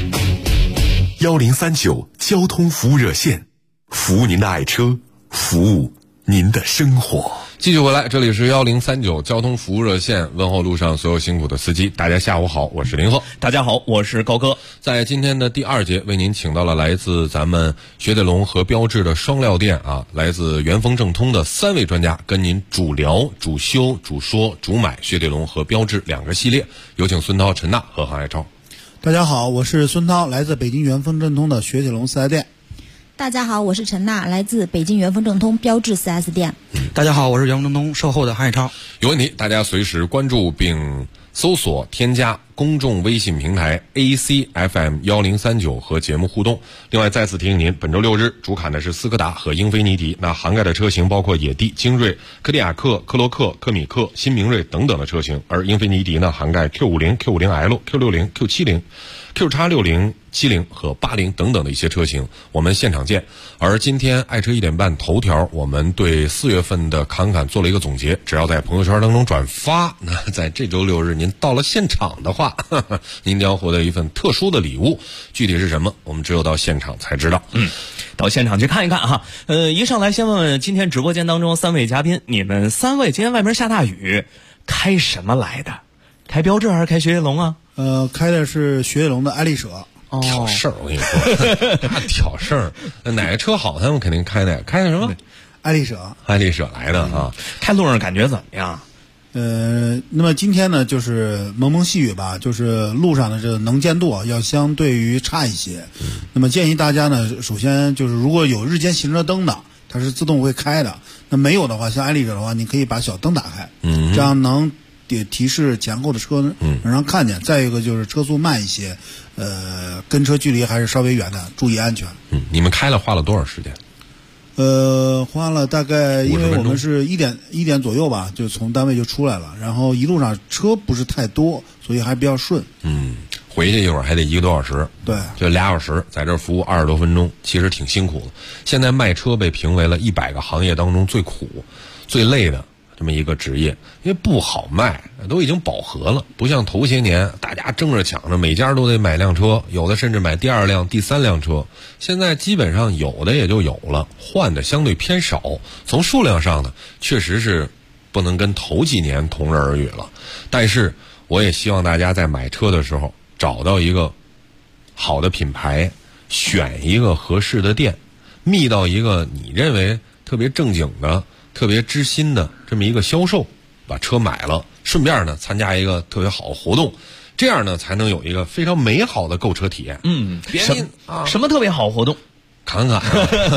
1039交通服务热线，服务您的爱车，服务您的生活。 继续回来，这里是1039交通服务热线，问候路上所有辛苦的司机，大家下午好，我是林鹤。 大家好，我是高哥。 在今天的第2节，为您请到了来自咱们雪铁龙和标致的双料店啊，来自元丰正通的3位专家，跟您主聊、主修、主说、主买雪铁龙和标致2个系列。有请孙涛、陈娜和韩爱超。 大家好，我是孙涛，来自北京元丰正通的雪铁龙4S店。 大家好，我是陈娜，来自北京元丰正通标致4S店。 大家好，我是元丰正通售后的韩爱超。 有问题大家随时关注并搜索添加公众微信平台 ACFM1039 和节目互动。另外再次提醒您，本周6日主砍的是斯柯达和英菲尼迪，那涵盖的车型包括野地、精锐、柯迪亚克、科洛克、科米克、新明锐等等的车型，而英菲尼迪呢涵盖 Q50、Q50L、Q60、Q70、Q70 和80等等的一些车型，我们现场见。而今天爱车1点半头条，我们对4月份的侃侃做了一个总结，只要在朋友圈当中转发，那在这周6日您到了现场的话，您将获得一份特殊的礼物，具体是什么我们只有到现场才知道。 到现场去看一看哈。一上来先问问今天直播间当中3位嘉宾，你们3位今天外面下大雨，开什么来的？开标致还是开雪铁龙啊？ 开的是雪铁龙的爱丽舍。 挑事儿，我跟你说，他挑事儿，哪个车好，他们肯定开哪个，开的什么？ 爱丽舍。 爱丽舍来的啊， 开路上感觉怎么样？ 那么今天呢，就是蒙蒙细雨吧，就是路上的这个能见度啊，要相对于差一些。那么建议大家呢，首先就是如果有日间行车灯的，它是自动会开的；那没有的话，像爱丽舍的话，你可以把小灯打开，这样能提示前后的车能让看见。再一个就是车速慢一些，跟车距离还是稍微远的，注意安全。 你们开了花了多少时间？ 花了大概，因为我们是一点左右吧，就从单位就出来了，然后一路上车不是太多，所以还比较顺。 回去一会儿还得1个多小时， 对， 就2小时，在这儿服务20多分钟，其实挺辛苦的。现在卖车被评为了100个行业当中最苦、最累的这么一个职业，因为不好卖，都已经饱和了，不像头些年大家争着抢着，每家都得买辆车，有的甚至买第2辆、第3辆车。现在基本上有的也就有了，换的相对偏少。从数量上呢，确实是不能跟头几年同日而语了。但是我也希望大家在买车的时候找到一个好的品牌，选一个合适的店，觅到一个你认为特别正经的、特别知心的这么一个销售，把车买了，顺便呢参加一个特别好的活动，这样呢才能有一个非常美好的购车体验。 什么特别好活动？ 侃侃，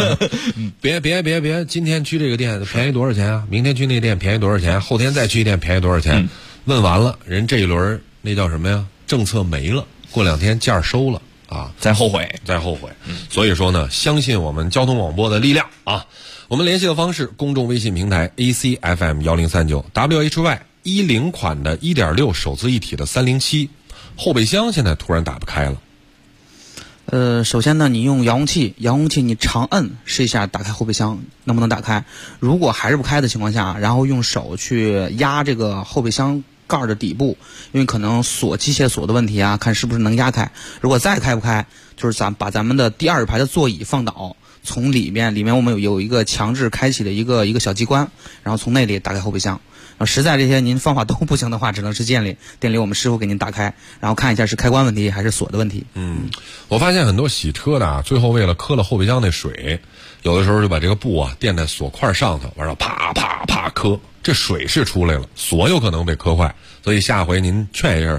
别，今天去这个店便宜多少钱啊？明天去那店便宜多少钱？后天再去一店便宜多少钱？问完了，人这一轮那叫什么呀？政策没了，过2天价收了啊， 再后悔。 所以说呢，相信我们交通广播的力量啊。我们联系的方式，公众微信平台 ACFM1039 WHY10款的 1.6 手自一体的307，后备箱现在突然打不开了。 首先呢，你用遥控器你长摁试一下打开后备箱能不能打开，如果还是不开的情况下，然后用手去压这个后备箱盖的底部，因为可能机械锁的问题啊，看是不是能压开。如果再开不开，就是把咱们的第2排的座椅放倒，从里面我们有一个强制开启的一个小机关，然后从那里打开后备箱。实在这些您方法都不行的话，只能是店里我们师傅给您打开，然后看一下是开关问题还是锁的问题。 我发现很多洗车的啊，最后为了磕了后备箱那水，有的时候就把这个布啊垫在锁块上头，完了啪啪啪磕，这水是出来了，锁有可能被磕坏，所以下回您劝一下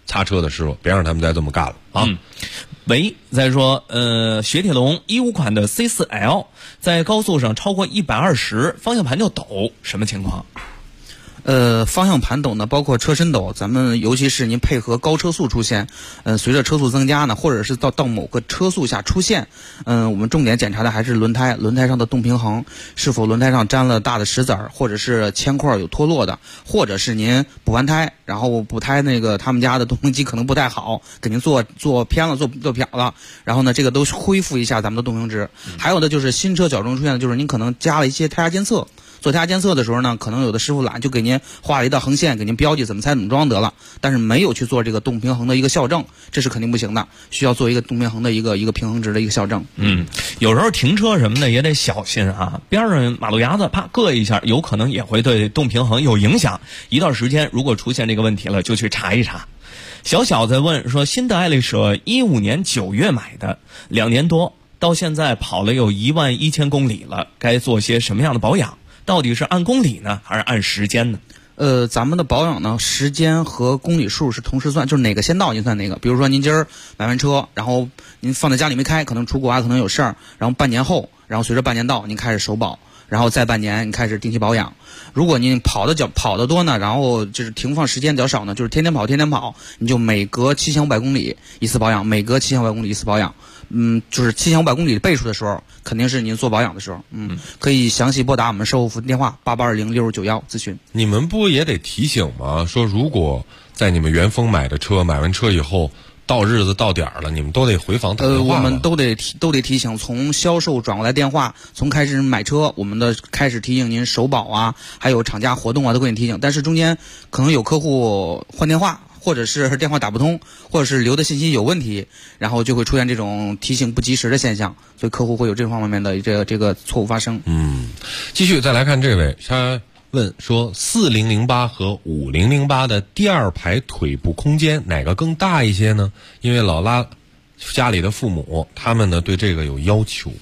擦车的师傅，别让他们再这么干了啊。 喂，再说，雪铁龙15款的 C4L 在高速上超过120，方向盘就抖，什么情况？ 方向盘抖呢，包括车身抖，咱们尤其是您配合高车速出现，随着车速增加呢，或者是到某个车速下出现，我们重点检查的还是轮胎上的动平衡，是否轮胎上沾了大的石子儿，或者是铅块有脱落的，或者是您补完胎，然后补胎那个他们家的动力机可能不太好，给您做偏了，做漂了，然后呢，这个都恢复一下咱们的动平值。还有的就是新车较中出现的，就是您可能加了一些胎压监测。做胎压监测的时候呢，可能有的师傅懒，就给您画了一道横线，给您标记怎么拆怎么装得了，但是没有去做这个动平衡的一个校正，这是肯定不行的，需要做一个动平衡的一个平衡值的一个校正。 有时候停车什么的也得小心啊，边上马路牙子啪硌一下，有可能也会对动平衡有影响。一到时间如果出现这个问题了，就去查一查。小在问说，新的爱丽舍15年9月买的，2年多到现在跑了有11000公里了，该做些什么样的保养？到底是按公里呢，还是按时间呢？ 咱们的保养呢，时间和公里数是同时算，就是哪个先到您算哪个。比如说您今儿买完车，然后您放在家里没开，可能出国啊，可能有事儿，然后半年后，然后随着半年到，您开始首保，然后再半年你开始定期保养。如果您跑得多呢，然后就是停放时间比较少呢，就是天天跑，你就每隔7500公里一次保养，每隔7500公里一次保养。就是7500公里的倍数的时候，肯定是您做保养的时候。可以详细拨打我们售后服务电话88206591咨询。 你们不也得提醒吗？说如果在你们元丰买的车，买完车以后到日子到点儿了，你们都得回访打电话。 我们都得提醒，从销售转过来电话，从开始买车，我们的开始提醒您首保啊，还有厂家活动啊，都给你提醒。但是中间可能有客户换电话，或者是电话打不通，或者是留的信息有问题，然后就会出现这种提醒不及时的现象，所以客户会有这方面的这个错误发生。 继续再来看这位，他问说4008和5008的第二排腿部空间哪个更大一些呢？因为老拉家里的父母他们呢对这个有要求。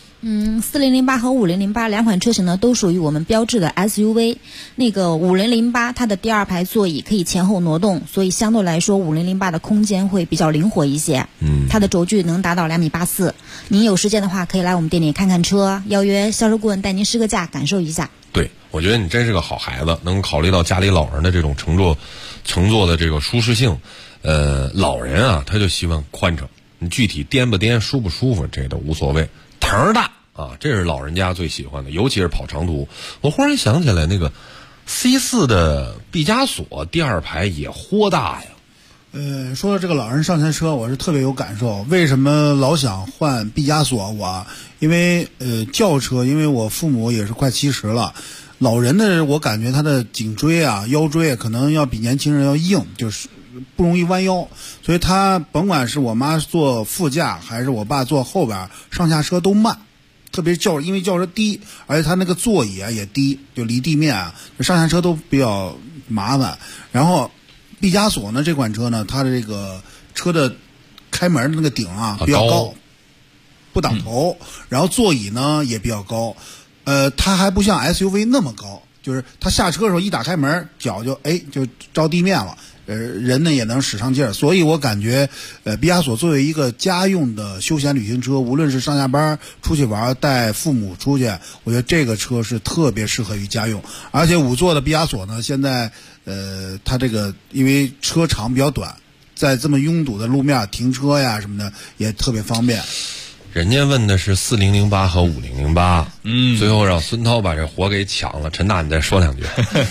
4008和5008两款车型呢，都属于我们标致的 SUV。那个5008它的第二排座椅可以前后挪动，所以相对来说5008的空间会比较灵活一些。它的轴距能达到2.84米。您有时间的话，可以来我们店里看看车，邀约销售顾问带您试个驾，感受一下。 对，我觉得你真是个好孩子，能考虑到家里老人的这种乘坐的这个舒适性。老人啊，他就希望宽敞，你具体颠不颠、舒不舒服，这都无所谓。头大啊，这是老人家最喜欢的，尤其是跑长途。我忽然想起来，那个 C4 的毕加索第二排也豁大呀。 说到这个老人上下车，我是特别有感受。为什么老想换毕加索？因为轿车，因为我父母也是快70了，老人的我感觉他的颈椎啊、腰椎可能要比年轻人要硬，就是不容易弯腰，所以他甭管是我妈坐副驾还是我爸坐后边，上下车都慢。特别是因为轿车低，而且它那个座椅啊也低，就离地面啊，上下车都比较麻烦。然后毕加索呢这款车呢，它的这个车的开门的那个顶啊比较高，不挡头，然后座椅呢也比较高，它还不像 SUV 那么高，就是它下车的时候一打开门，脚就着地面了。人呢也能使上劲儿，所以我感觉，毕加索作为一个家用的休闲旅行车，无论是上下班出去玩，带父母出去，我觉得这个车是特别适合于家用。而且5座的毕加索呢，现在它这个因为车长比较短，在这么拥堵的路面停车呀什么的也特别方便。 人家问的是4008和5008，最后让孙涛把这活给抢了。陈大，你再说两句。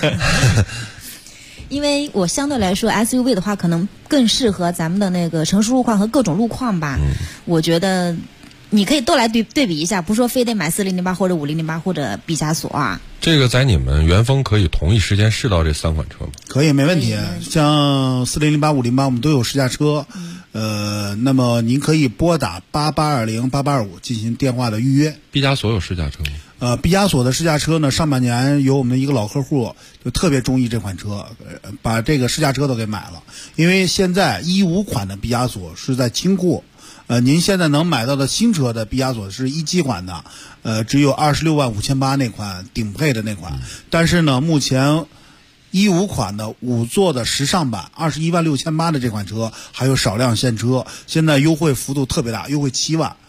因为我相对来说 SUV 的话可能更适合咱们的那个城市路况和各种路况吧。我觉得你可以都来对比一下，不是说非得买4008或者5008或者毕加索啊。 这个在你们元丰可以同一时间试到这3款车吗？ 可以，没问题。像4008、5008我们都有试驾车，那么您可以拨打8820-8825进行电话的预约。 毕加索有试驾车吗？ 毕加索的试驾车呢，上半年有我们的一个老客户就特别中意这款车，把这个试驾车都给买了。因为现在15款的毕加索是在清库，您现在能买到的新车的毕加索是17款的，只有265800那款顶配的那款。但是呢，目前 15款的5座的时尚版216800的这款车，还有少量现车，现在优惠幅度特别大，优惠7万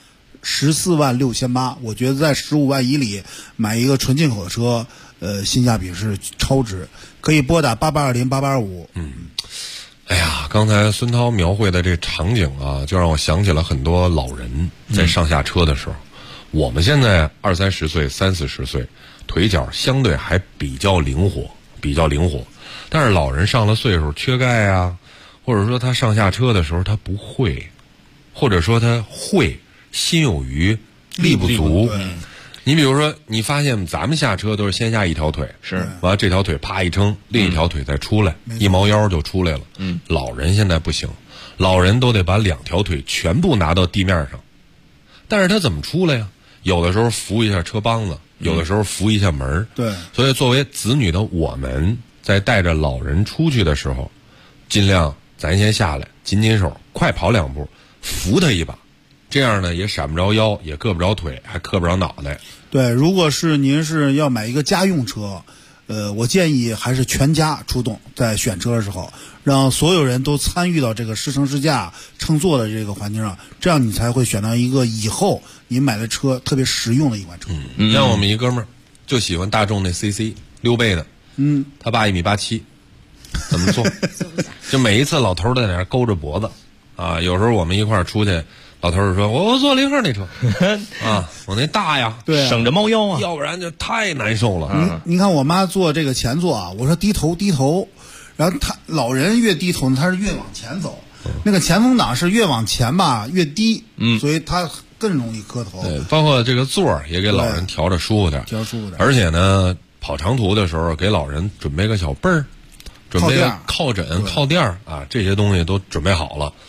，146800。我觉得在15万以里买一个纯进口的车，性价比是超值，可以拨打88208825。 哎呀，刚才孙涛描绘的这场景啊，就让我想起了很多老人在上下车的时候。我们现在20-30岁、30-40岁，腿脚相对还比较灵活，但是老人上了岁数，缺钙啊，或者说他上下车的时候他不会，或者说他会心有余力不足。你比如说，你发现咱们下车都是先下一条腿， 是完了这条腿啪一撑，另一条腿再出来，一猫腰就出来了。老人现在不行，老人都得把2条腿全部拿到地面上，但是他怎么出来呀？有的时候扶一下车帮子，有的时候扶一下门。 对， 所以作为子女的我们，在带着老人出去的时候，尽量咱先下来，紧手，快跑2步，扶他一把。这样呢，也闪不着腰，也硌不着腿，还磕不着脑袋。 对，如果是您是要买一个家用车，我建议还是全家出动，在选车的时候，让所有人都参与到这个试乘试驾、乘坐的这个环境上，这样你才会选到一个以后你买的车特别实用的一款车。 像我们一哥们儿就喜欢大众那 CC 6倍的，他爸1.87米，怎么坐？就每一次老头在那儿勾着脖子啊，有时候我们一块儿出去。老头儿说：“我坐0号那车啊，我那大呀， 对， 省着猫腰啊， 要不然就太难受了。” 你看我妈坐这个前座啊，我说低头，然后他老人越低头呢，他是越往前走，那个前风挡是越往前吧越低，所以他更容易磕头。 对，包括这个座儿也给老人调着舒服点，而且呢，跑长途的时候给老人准备个小背儿，准备个靠枕、靠垫啊，这些东西都准备好了，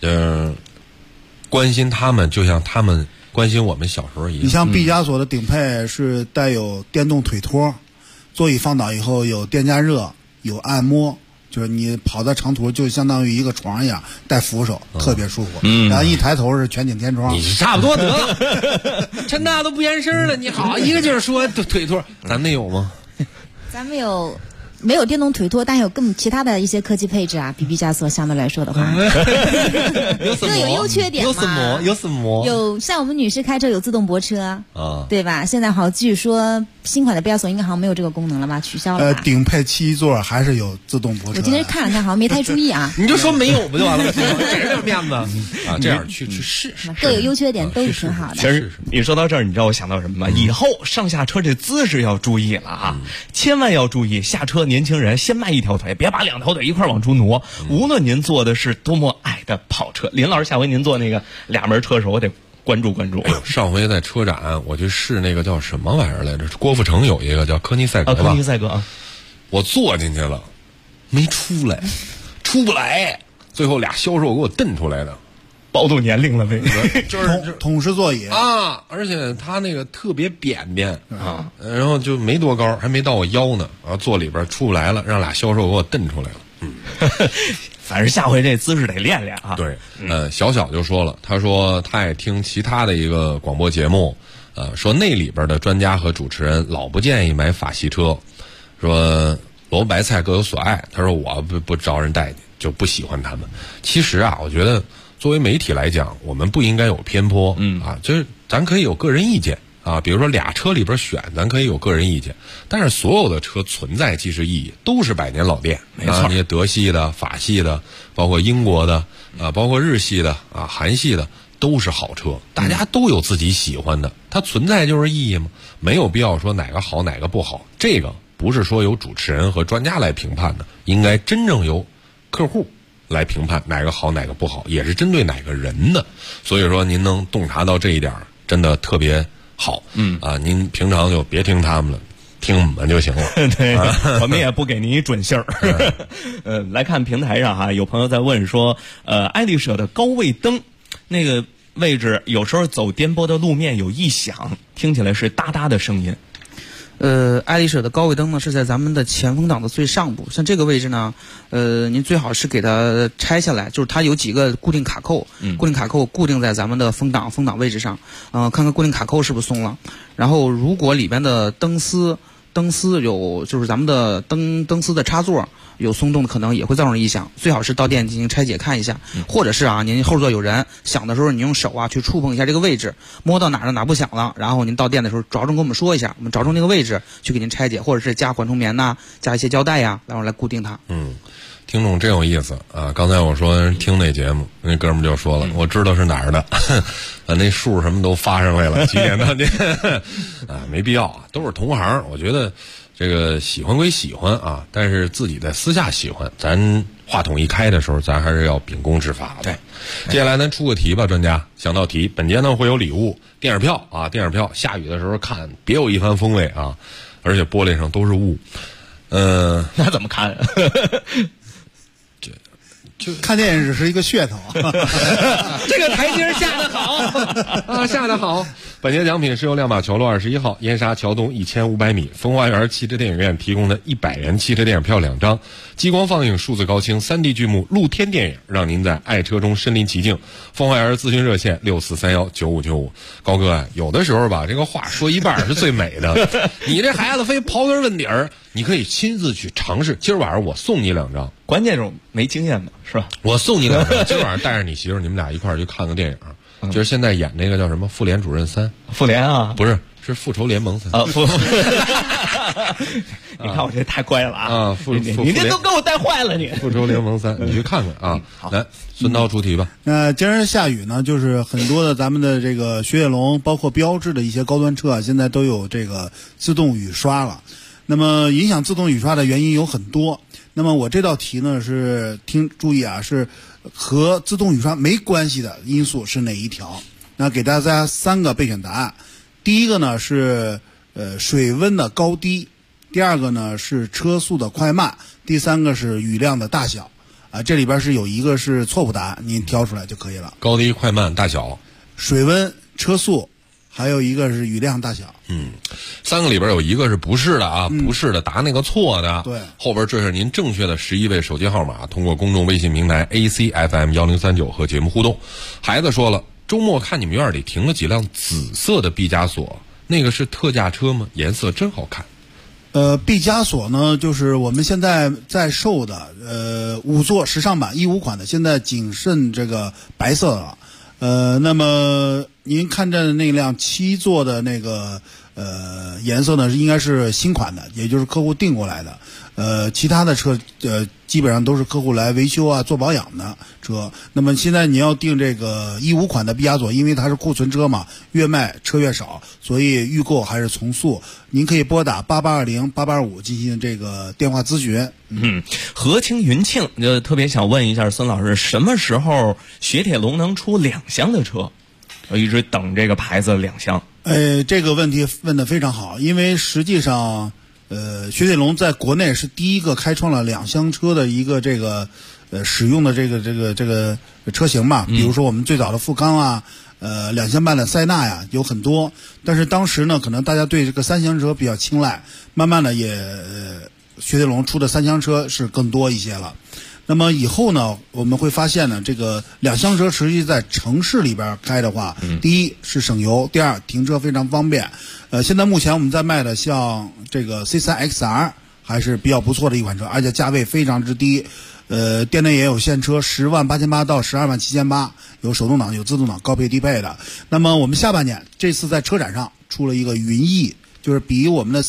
关心他们，就像他们关心我们小时候一样。 你像毕加索的顶配是带有电动腿托，座椅放倒以后有电加热，有按摩，就是你跑的长途就相当于一个床一样，带扶手，特别舒服。然后一抬头是全景天窗。 你差不多得了，这那都不言声了。你好一个劲儿说腿托，咱那有吗？ 咱们没有电动腿托，但有更其他的一些科技配置啊，比毕加索相对来说的话，各有优缺点嘛。 有什么？ 有像我们女士开车有自动泊车啊，对吧？现在好，据说新款的毕加索应该好像没有这个功能了吧？取消了吧。 顶配7座还是有自动泊车。 我今天看了看，好像没太注意啊。 你就说没有不就完了吗？给人点面子啊！这样去试试， 各有优缺点，都是挺好的。 其实你说到这儿，你知道我想到什么吗？以后上下车这姿势要注意了啊，千万要注意下车。年轻人先迈一条腿，别把2条腿一块往出挪。无论您坐的是多么矮的跑车，林老师下回您坐那个2门车的时候，我得关注。 上回在车展我去试那个叫什么玩意儿来着？郭富城有一个叫科尼赛格吧？ 科尼赛格啊， 我坐进去了，没出来，出不来，最后俩销售给我蹬出来的。 暴露年龄了呗， 就是桶式座椅啊，而且他那个特别扁啊，然后就没多高，还没到我腰呢，然后坐里边出不来了，让俩销售给我蹬出来了。 反正下回这姿势得练练啊。 对，小就说了，他说他也听其他的一个广播节目，说那里边的专家和主持人老不建议买法系车，说萝卜白菜各有所爱。他说我不招人待见，就不喜欢他们。其实啊，我觉得。作为媒体来讲，我们不应该有偏颇，就是咱可以有个人意见啊，比如说俩车里边选，咱可以有个人意见，但是所有的车存在即是意义，都是100年老店， 没错， 那些德系的、法系的，包括英国的啊，包括日系的啊、韩系的，都是好车，大家都有自己喜欢的，它存在就是意义嘛，没有必要说哪个好哪个不好，这个不是说由主持人和专家来评判的，应该真正由客户来评判哪个好哪个不好，也是针对哪个人的。所以说您能洞察到这一点，真的特别好。您平常就别听他们了，听我们就行了。 对，我们也不给您准信儿。来看平台上哈，有朋友在问说，爱丽舍的高位灯那个位置，有时候走颠簸的路面有异响，听起来是哒哒的声音。 爱丽舍的高位灯呢是在咱们的前风挡的最上部，像这个位置呢，您最好是给它拆下来，就是它有几个固定卡扣，固定卡扣固定在咱们的风挡位置上，看看固定卡扣是不是松了，然后如果里边的灯丝灯丝就是咱们的灯丝的插座有松动的可能，也会造成异响。最好是到店进行拆解看一下，或者是您后座有人响的时候，你用手去触碰一下这个位置，摸到哪不响了，然后您到店的时候着重跟我们说一下，我们着重那个位置去给您拆解，或者是加缓冲棉加一些胶带然后来固定它。 听众真有意思啊！刚才我说听那节目，那哥们就说了，我知道是哪儿的，那数什么都发上来了，几点到点啊，没必要啊，都是同行。我觉得这个喜欢归喜欢啊，但是自己在私下喜欢，咱话筒一开的时候，咱还是要秉公执法的。对，接下来咱出个题吧，专家想道题。本节呢会有礼物，电影票啊，电影票。下雨的时候看别有一番风味啊，而且玻璃上都是雾。 那怎么看？ 就看电影只是一个噱头， 这个台阶下得好啊，下得好。本节奖品是由亮马桥路21号、燕莎桥东1500米风花园汽车电影院提供的100元汽车电影票2张，激光放映数字高清 3D 剧目露天电影，让您在爱车中身临其境。风花园咨询热线64319595。高哥，有的时候吧，这个话说一半是最美的，你这孩子非刨根问底儿，你可以亲自去尝试。今儿晚上我送你2张， 关键是没经验嘛，是吧？ 我送你2张，今儿晚上带着你媳妇儿，你们俩一块儿去看个电影。就是现在演那个叫什么《妇联主任3》， 妇联啊， 不是，是复仇联盟3啊。 你看我这太乖了啊！ 你这都给我带坏了你。 复仇联盟3，你去看看啊。来，孙涛出题吧。 今儿下雨呢，就是很多的咱们的这个雪铁龙，包括标致的一些高端车现在都有这个自动雨刷了。那么影响自动雨刷的原因有很多。那么我这道题呢是注意啊，是和自动雨刷没关系的因素是哪一条？那给大家3个备选答案。第一个呢是水温的高低，第二个呢是车速的快慢，第三个是雨量的大小。这里边是有一个是错误答案，您挑出来就可以了。 高低、快慢、大小、 水温、车速，还有一个是雨量大小。 3个里边有一个是不是的啊，不是的，答那个错的。 对， 后边这是您正确的11位手机号码，通过公众微信平台 ACFM1039和节目互动。孩子说了，周末看你们院里停了几辆紫色的毕加索，那个是特价车吗？颜色真好看。 毕加索呢，就是我们现在在售的5座时尚版15款的，现在仅剩这个白色了。那么您看着那辆7座的那个颜色呢，应该是新款的，也就是客户订过来的。其他的车基本上都是客户来维修啊、做保养的车。那么现在你要订这个15款的毕加索，因为它是库存车嘛，越卖车越少，所以预购还是从速。您可以拨打8820-8825进行这个电话咨询。 和清云庆就特别想问一下孙老师，什么时候雪铁龙能出2厢的车？我一直等这个牌子2厢。 这个问题问得非常好，因为实际上雪铁龙在国内是第一个开创了2厢车的一个这个使用的这个车型嘛。比如说我们最早的富康啊，2厢半的塞纳呀，有很多。但是当时呢，可能大家对这个3厢车比较青睐，慢慢的也雪铁龙出的3厢车是更多一些了。那么以后呢，我们会发现呢，这个2厢车实际在城市里边开的话，第一是省油，第二停车非常方便。现在目前我们在卖的像这个 C3XR 还是比较不错的一款车，而且价位非常之低。店内也有现车10.88000到12.78000，有手动挡有自动挡，高配低配的。那么我们下半年这次在车展上出了一个云翼，就是比我们的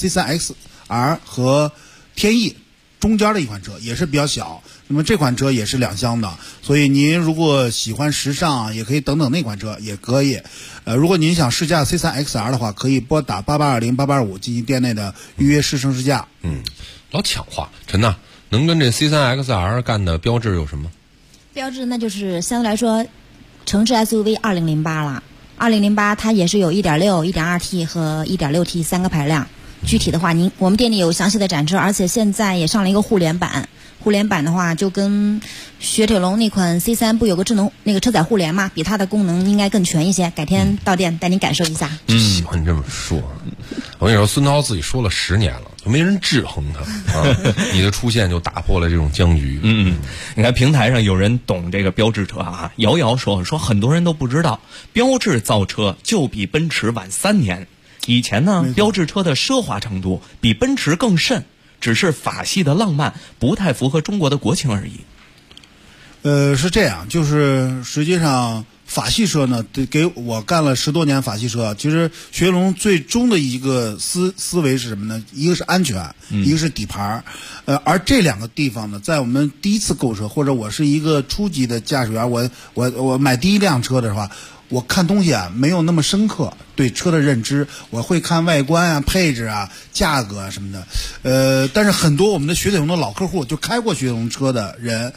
C3XR 和天翼中间的一款车，也是比较小。那么这款车也是2厢的，所以您如果喜欢时尚，也可以等等那款车也可以。如果您想试驾 C3XR 的话，可以拨打8820-8825进行店内的预约试乘试驾。 老抢话，陈呐，能跟这 C3XR 干的标致有什么？ 标致那就是相对来说，城市 SUV 2008了。2008它也是有 1.6、1.2T 和 1.6T 3个排量。具体的话，我们店里有详细的展车，而且现在也上了一个互联版。互联版的话，就跟雪铁龙那款 C3 不有个智能那个车载互联嘛，比它的功能应该更全一些。改天到店带您感受一下。 喜欢你这么说。我跟你说，孙涛自己说了10年了，就没人制衡他啊！你的出现就打破了这种僵局。 你看平台上有人懂这个标致车啊，瑶瑶说很多人都不知道，标致造车就比奔驰晚3年。 以前呢，标致车的奢华程度比奔驰更甚，只是法系的浪漫不太符合中国的国情而已。 是这样，就是实际上法系车呢，给我干了10多年法系车，其实雪铁龙最终的一个思维是什么呢？一个是安全，一个是底盘。而这两个地方呢，在我们第一次购车，或者我是一个初级的驾驶员，我买第一辆车的话，我看东西啊没有那么深刻，对车的认知，我会看外观啊、配置啊、价格啊什么的。但是很多我们的雪铁龙的老客户，就开过雪铁龙车的人，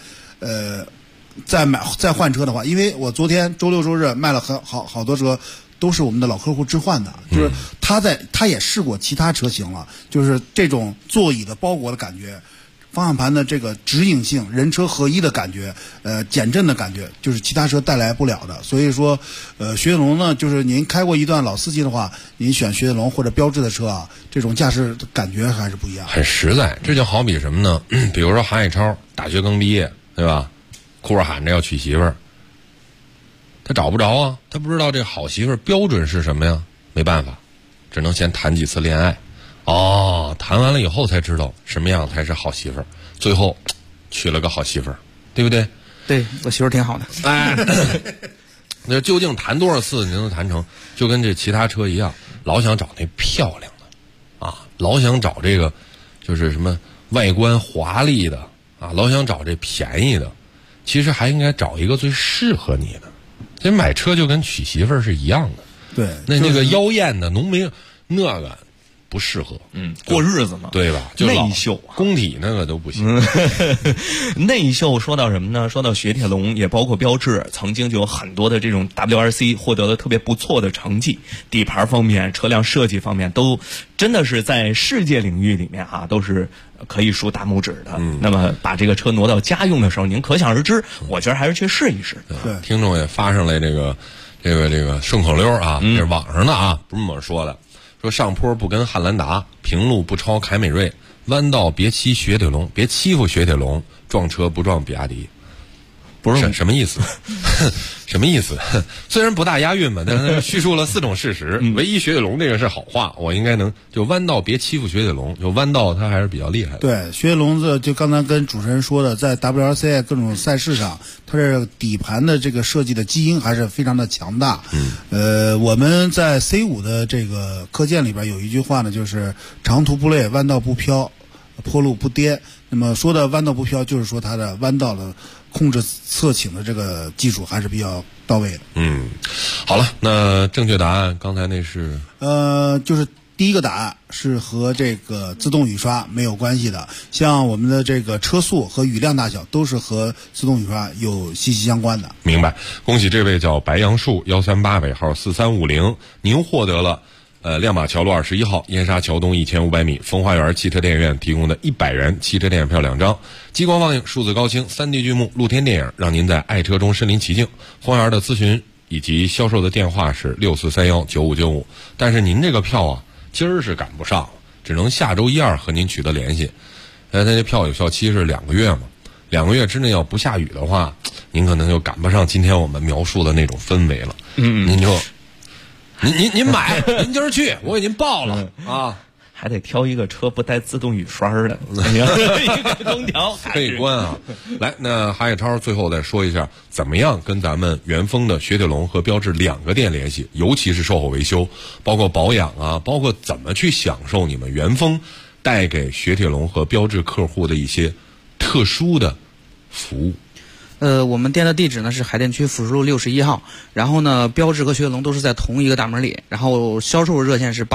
再换车的话，因为我昨天周六周日卖了好多车，都是我们的老客户置换的，就是他也试过其他车型了，就是这种座椅的包裹的感觉，方向盘的这个指引性，人车合一的感觉，减震的感觉，就是其他车带来不了的。所以说，雪铁龙呢，就是您开过一段老司机的话，您选雪铁龙或者标致的车啊，这种驾驶感觉还是不一样。 很实在，这就好比什么呢？比如说韩海超大学刚毕业，对吧？哭着喊着要娶媳妇儿，他找不着啊，他不知道这好媳妇儿标准是什么呀，没办法，只能先谈几次恋爱。谈完了以后才知道什么样才是好媳妇儿，最后娶了个好媳妇儿，对不对？ 对，我媳妇儿挺好的。 那究竟谈多少次你能谈成？就跟这其他车一样，老想找那漂亮的啊，老想找这个就是什么外观华丽的啊，老想找这便宜的，其实还应该找一个最适合你的。其实买车就跟娶媳妇儿是一样的。 对， 那个妖艳的浓眉那个不适合， 过日子嘛， 对吧？就内秀， 工体那个都不行。 内秀说到什么呢？说到雪铁龙，也包括标致，曾经就有很多的这种 WRC 获得了特别不错的成绩，底盘方面、车辆设计方面都真的是在世界领域里面都是可以竖大拇指的。那么把这个车挪到家用的时候，您可想而知，我觉得还是去试一试。 对，听众也发上来这个顺口溜啊，这是网上的啊，不是我说的。说上坡不跟汉兰达，平路不超凯美瑞，弯道别欺负雪铁龙，撞车不撞比亚迪。不是什么意思？什么意思？虽然不大押韵吧，但是叙述了4种事实。唯一雪铁龙这个是好话，我应该能就弯道别欺负雪铁龙，就弯道它还是比较厉害的。 对，雪铁龙就刚才跟主持人说的，在 WRC 各种赛事上，它这底盘的这个设计的基因还是非常的强大。我们在 C5 的这个课件里边有一句话呢，就是长途不累，弯道不飘，坡路不颠。那么说的弯道不飘，就是说它的弯道的控制侧倾的这个技术还是比较到位的。 好了，那正确答案刚才那是就是第一个答案是和这个自动雨刷没有关系的，像我们的这个车速和雨量大小都是和自动雨刷有息息相关的。 明白，恭喜这位叫白杨树138尾号4350，您获得了亮马桥路21号燕莎桥东1500米风花园汽车电影院提供的100元汽车电影票2张，激光放映、数字高清、3D 剧目、露天电影，让您在爱车中身临其境。风花园的咨询以及销售的电话是64319595，但是您这个票啊，今儿是赶不上，只能下周1、2和您取得联系。它这票有效期是2个月嘛，2个月之内要不下雨的话，您可能就赶不上今天我们描述的那种氛围了。您就。您买，您今儿去，我给您报了啊！ 还得挑一个车不带自动雨刷的，一个空调可以关啊。来，那韩野超最后再说一下，怎么样跟咱们元丰的雪铁龙和标致2个店联系，尤其是售后维修，包括保养啊，包括怎么去享受你们元丰带给雪铁龙和标致客户的一些特殊的服务。 我们店的地址呢是海淀区辅石路61号，然后呢，标致和雪铁龙都是在同一个大门里，然后销售热线是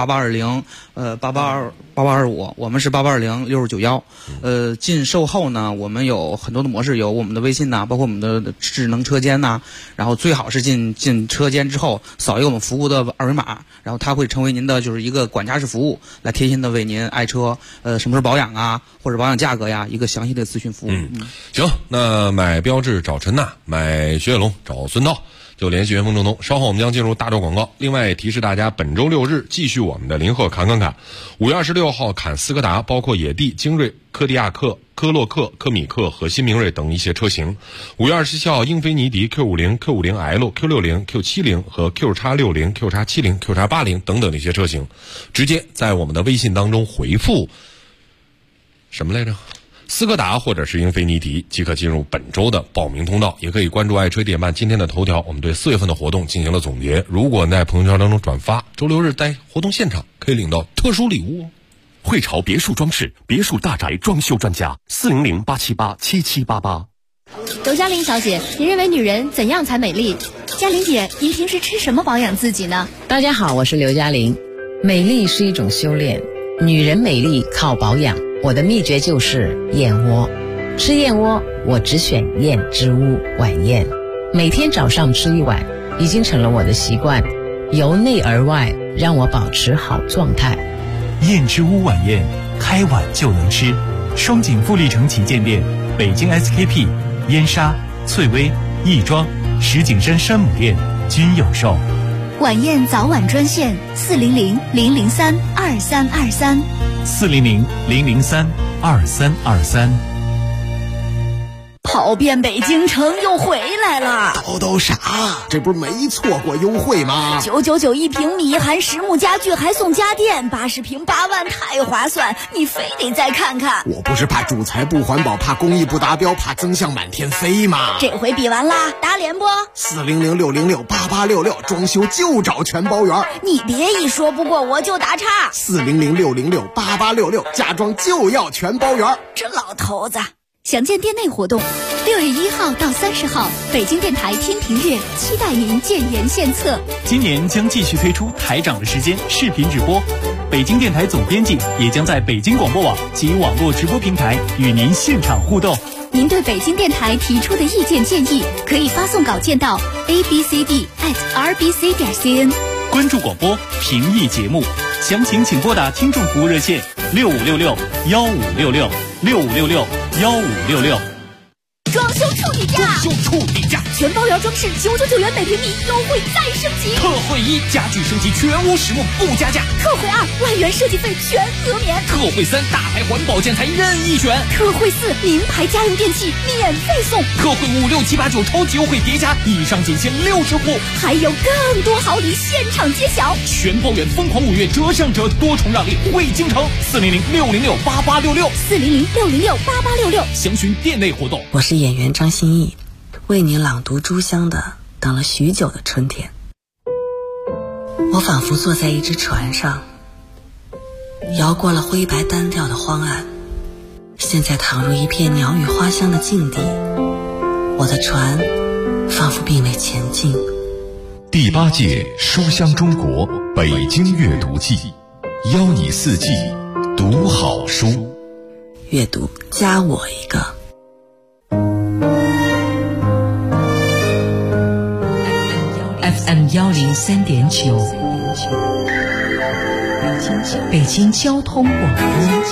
8820，8825，我们是88206991。进售后呢，我们有很多的模式，有我们的微信呐，包括我们的智能车间呐，然后最好是进车间之后扫一个我们服务的二维码，然后它会成为您的就是一个管家式服务，来贴心的为您爱车什么时候保养啊，或者保养价格呀，一个详细的咨询服务。 行，那买标致找陈娜，买雪铁龙找孙涛。 就联系元丰正通。稍后我们将进入大洲广告。另外也提示大家，本周6日继续我们的林鹤侃5月26号侃斯柯达，包括野地、精锐、柯迪亚克、科洛克、科米克和新明锐等一些车型。5月27号英菲尼迪 Q50、Q50L、Q60、Q70 和 QX60、QX70、QX80 等等的一些车型，直接在我们的微信当中回复什么来着？斯柯达或者是英菲尼迪即可进入本周的报名通道，也可以关注爱吹电鳗今天的头条，我们对4月份的活动进行了总结。如果在朋友圈当中转发，周6日在活动现场可以领到特殊礼物哦。 汇潮别墅装饰别墅大宅装修专家，400-878-7788。 刘嘉玲小姐，您认为女人怎样才美丽？嘉玲姐，您平时吃什么保养自己呢？ 大家好，我是刘嘉玲。美丽是一种修炼，女人美丽靠保养。我的秘诀就是燕窝，吃燕窝我只选燕之屋晚宴，每天早上吃1碗，已经成了我的习惯，由内而外让我保持好状态。 燕之屋晚宴，开碗就能吃。双井富力城旗舰店、北京 SKP、燕莎、翠微、亦庄、石景山山姆店均有售。 晚宴早晚专线400-003-2323。 400-003-2323。 跑遍北京城又回来了， 都啥？这不是没错过优惠吗 ？999一平米，含实木家具还送家电，80平8万，太划算！你非得再看看。 我不是怕主材不环保，怕工艺不达标，怕增项满天飞吗？ 这回比完啦，打脸不 ？400-606-8866，装修就找全包圆。 你别一说不过我就打岔。 400-606-8866，家装就要全包圆。 这老头子。 详见店内活动，6月1号到30号，北京电台天平月期待您建言献策。 今年将继续推出台长的时间视频直播，北京电台总编辑也将在北京广播网及网络直播平台与您现场互动。 您对北京电台提出的意见建议，可以发送稿件到 abcd@rbc.cn。 关注广播，评议节目，详情请拨打听众服务热线6566-1566，6566-1566。 装修处理价，全包圆装饰999元每平米，优惠再升级。 特惠1，家具升级全屋实木不加价。 特惠2，万元设计费全额免。 特惠3，大牌环保建材任意选。 特惠4，名牌家用电器免费送。 特惠5、6、7、8、9超级优惠叠加，以上仅限60户， 还有更多好礼现场揭晓。 全包圆疯狂5月折上折，多重让利惠京城。400-606-8866， 400-606-8866， 详询店内活动。 我是演员张歆艺，为你朗读朱湘的《等了许久的春天》。我仿佛坐在一只船上，摇过了灰白单调的荒岸，现在躺入一片鸟语花香的境地，我的船仿佛并未前进。 第8届书香中国北京阅读季，邀你4季读好书。 阅读加我一个。 FM 103.9，北京交通广播，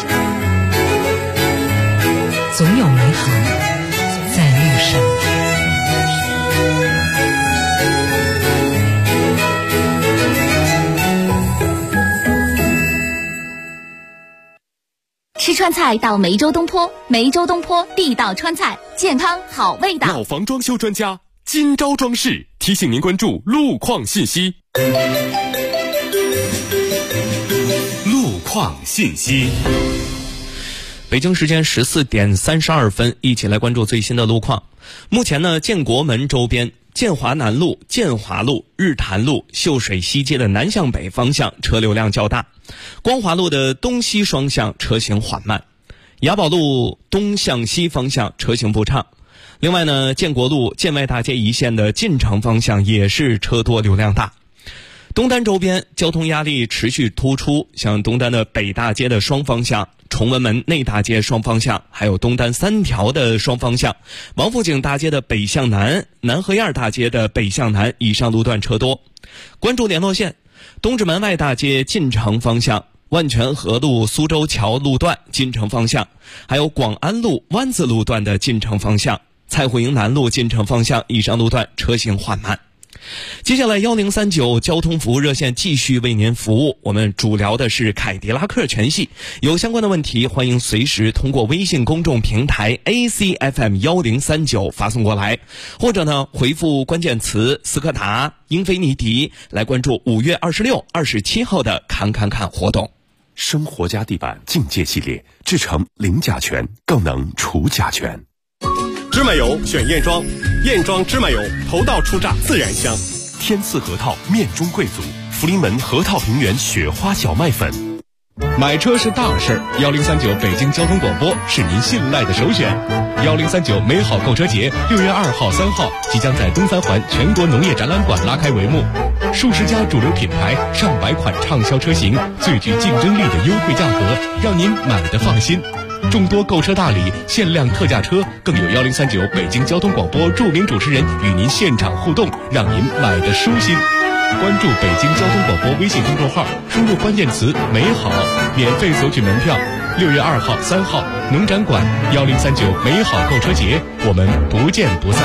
总有美好在路上。 吃川菜到梅州东坡，梅州东坡地道川菜，健康好味道。 老房装修专家金招装饰提醒您关注路况信息。路况信息。 北京时间14点32分，一起来关注最新的路况。目前呢，建国门周边建华南路、建华路、日坛路、秀水西街的南向北方向车流量较大，光华路的东西双向车行缓慢，雅宝路东向西方向车行不畅。另外呢，建国路建外大街一线的进城方向也是车多流量大。东单周边交通压力持续突出，像东单的北大街的双方向、崇文门内大街双方向，还有东单3条的双方向、王府井大街的北向南、南河沿大街的北向南以上路段车多。关注联络线，东直门外大街进城方向、万泉河路苏州桥路段进城方向，还有广安路湾子路段的进城方向、蔡户营南路进城方向以上路段车行缓慢。 接下来1039交通服务热线继续为您服务，我们主聊的是凯迪拉克全系，有相关的问题欢迎随时通过微信公众平台 ACFM1039 发送过来，或者呢回复关键词斯柯达、英菲尼迪来关注5月26、27号的看活动。 生活家地板境界系列，制成零甲醛，更能除甲醛。 芝麻油选燕庄，燕庄芝麻油头道出榨自然香。 天赐核桃面中贵族，福临门核桃平原雪花小麦粉。 买车是大事，1039北京交通广播是您信赖的首选。1039美好购车节6月2号、3号即将在东三环全国农业展览馆拉开帷幕，数十家主流品牌、上百款畅销车型，最具竞争力的优惠价格，让您买得放心。众多购车大礼、限量特价车，更有1039北京交通广播著名主持人与您现场互动，让您买得舒心。关注北京交通广播微信公众号，输入关键词美好，免费索取门票。6月2号、3号农展馆1039美好购车节，我们不见不散。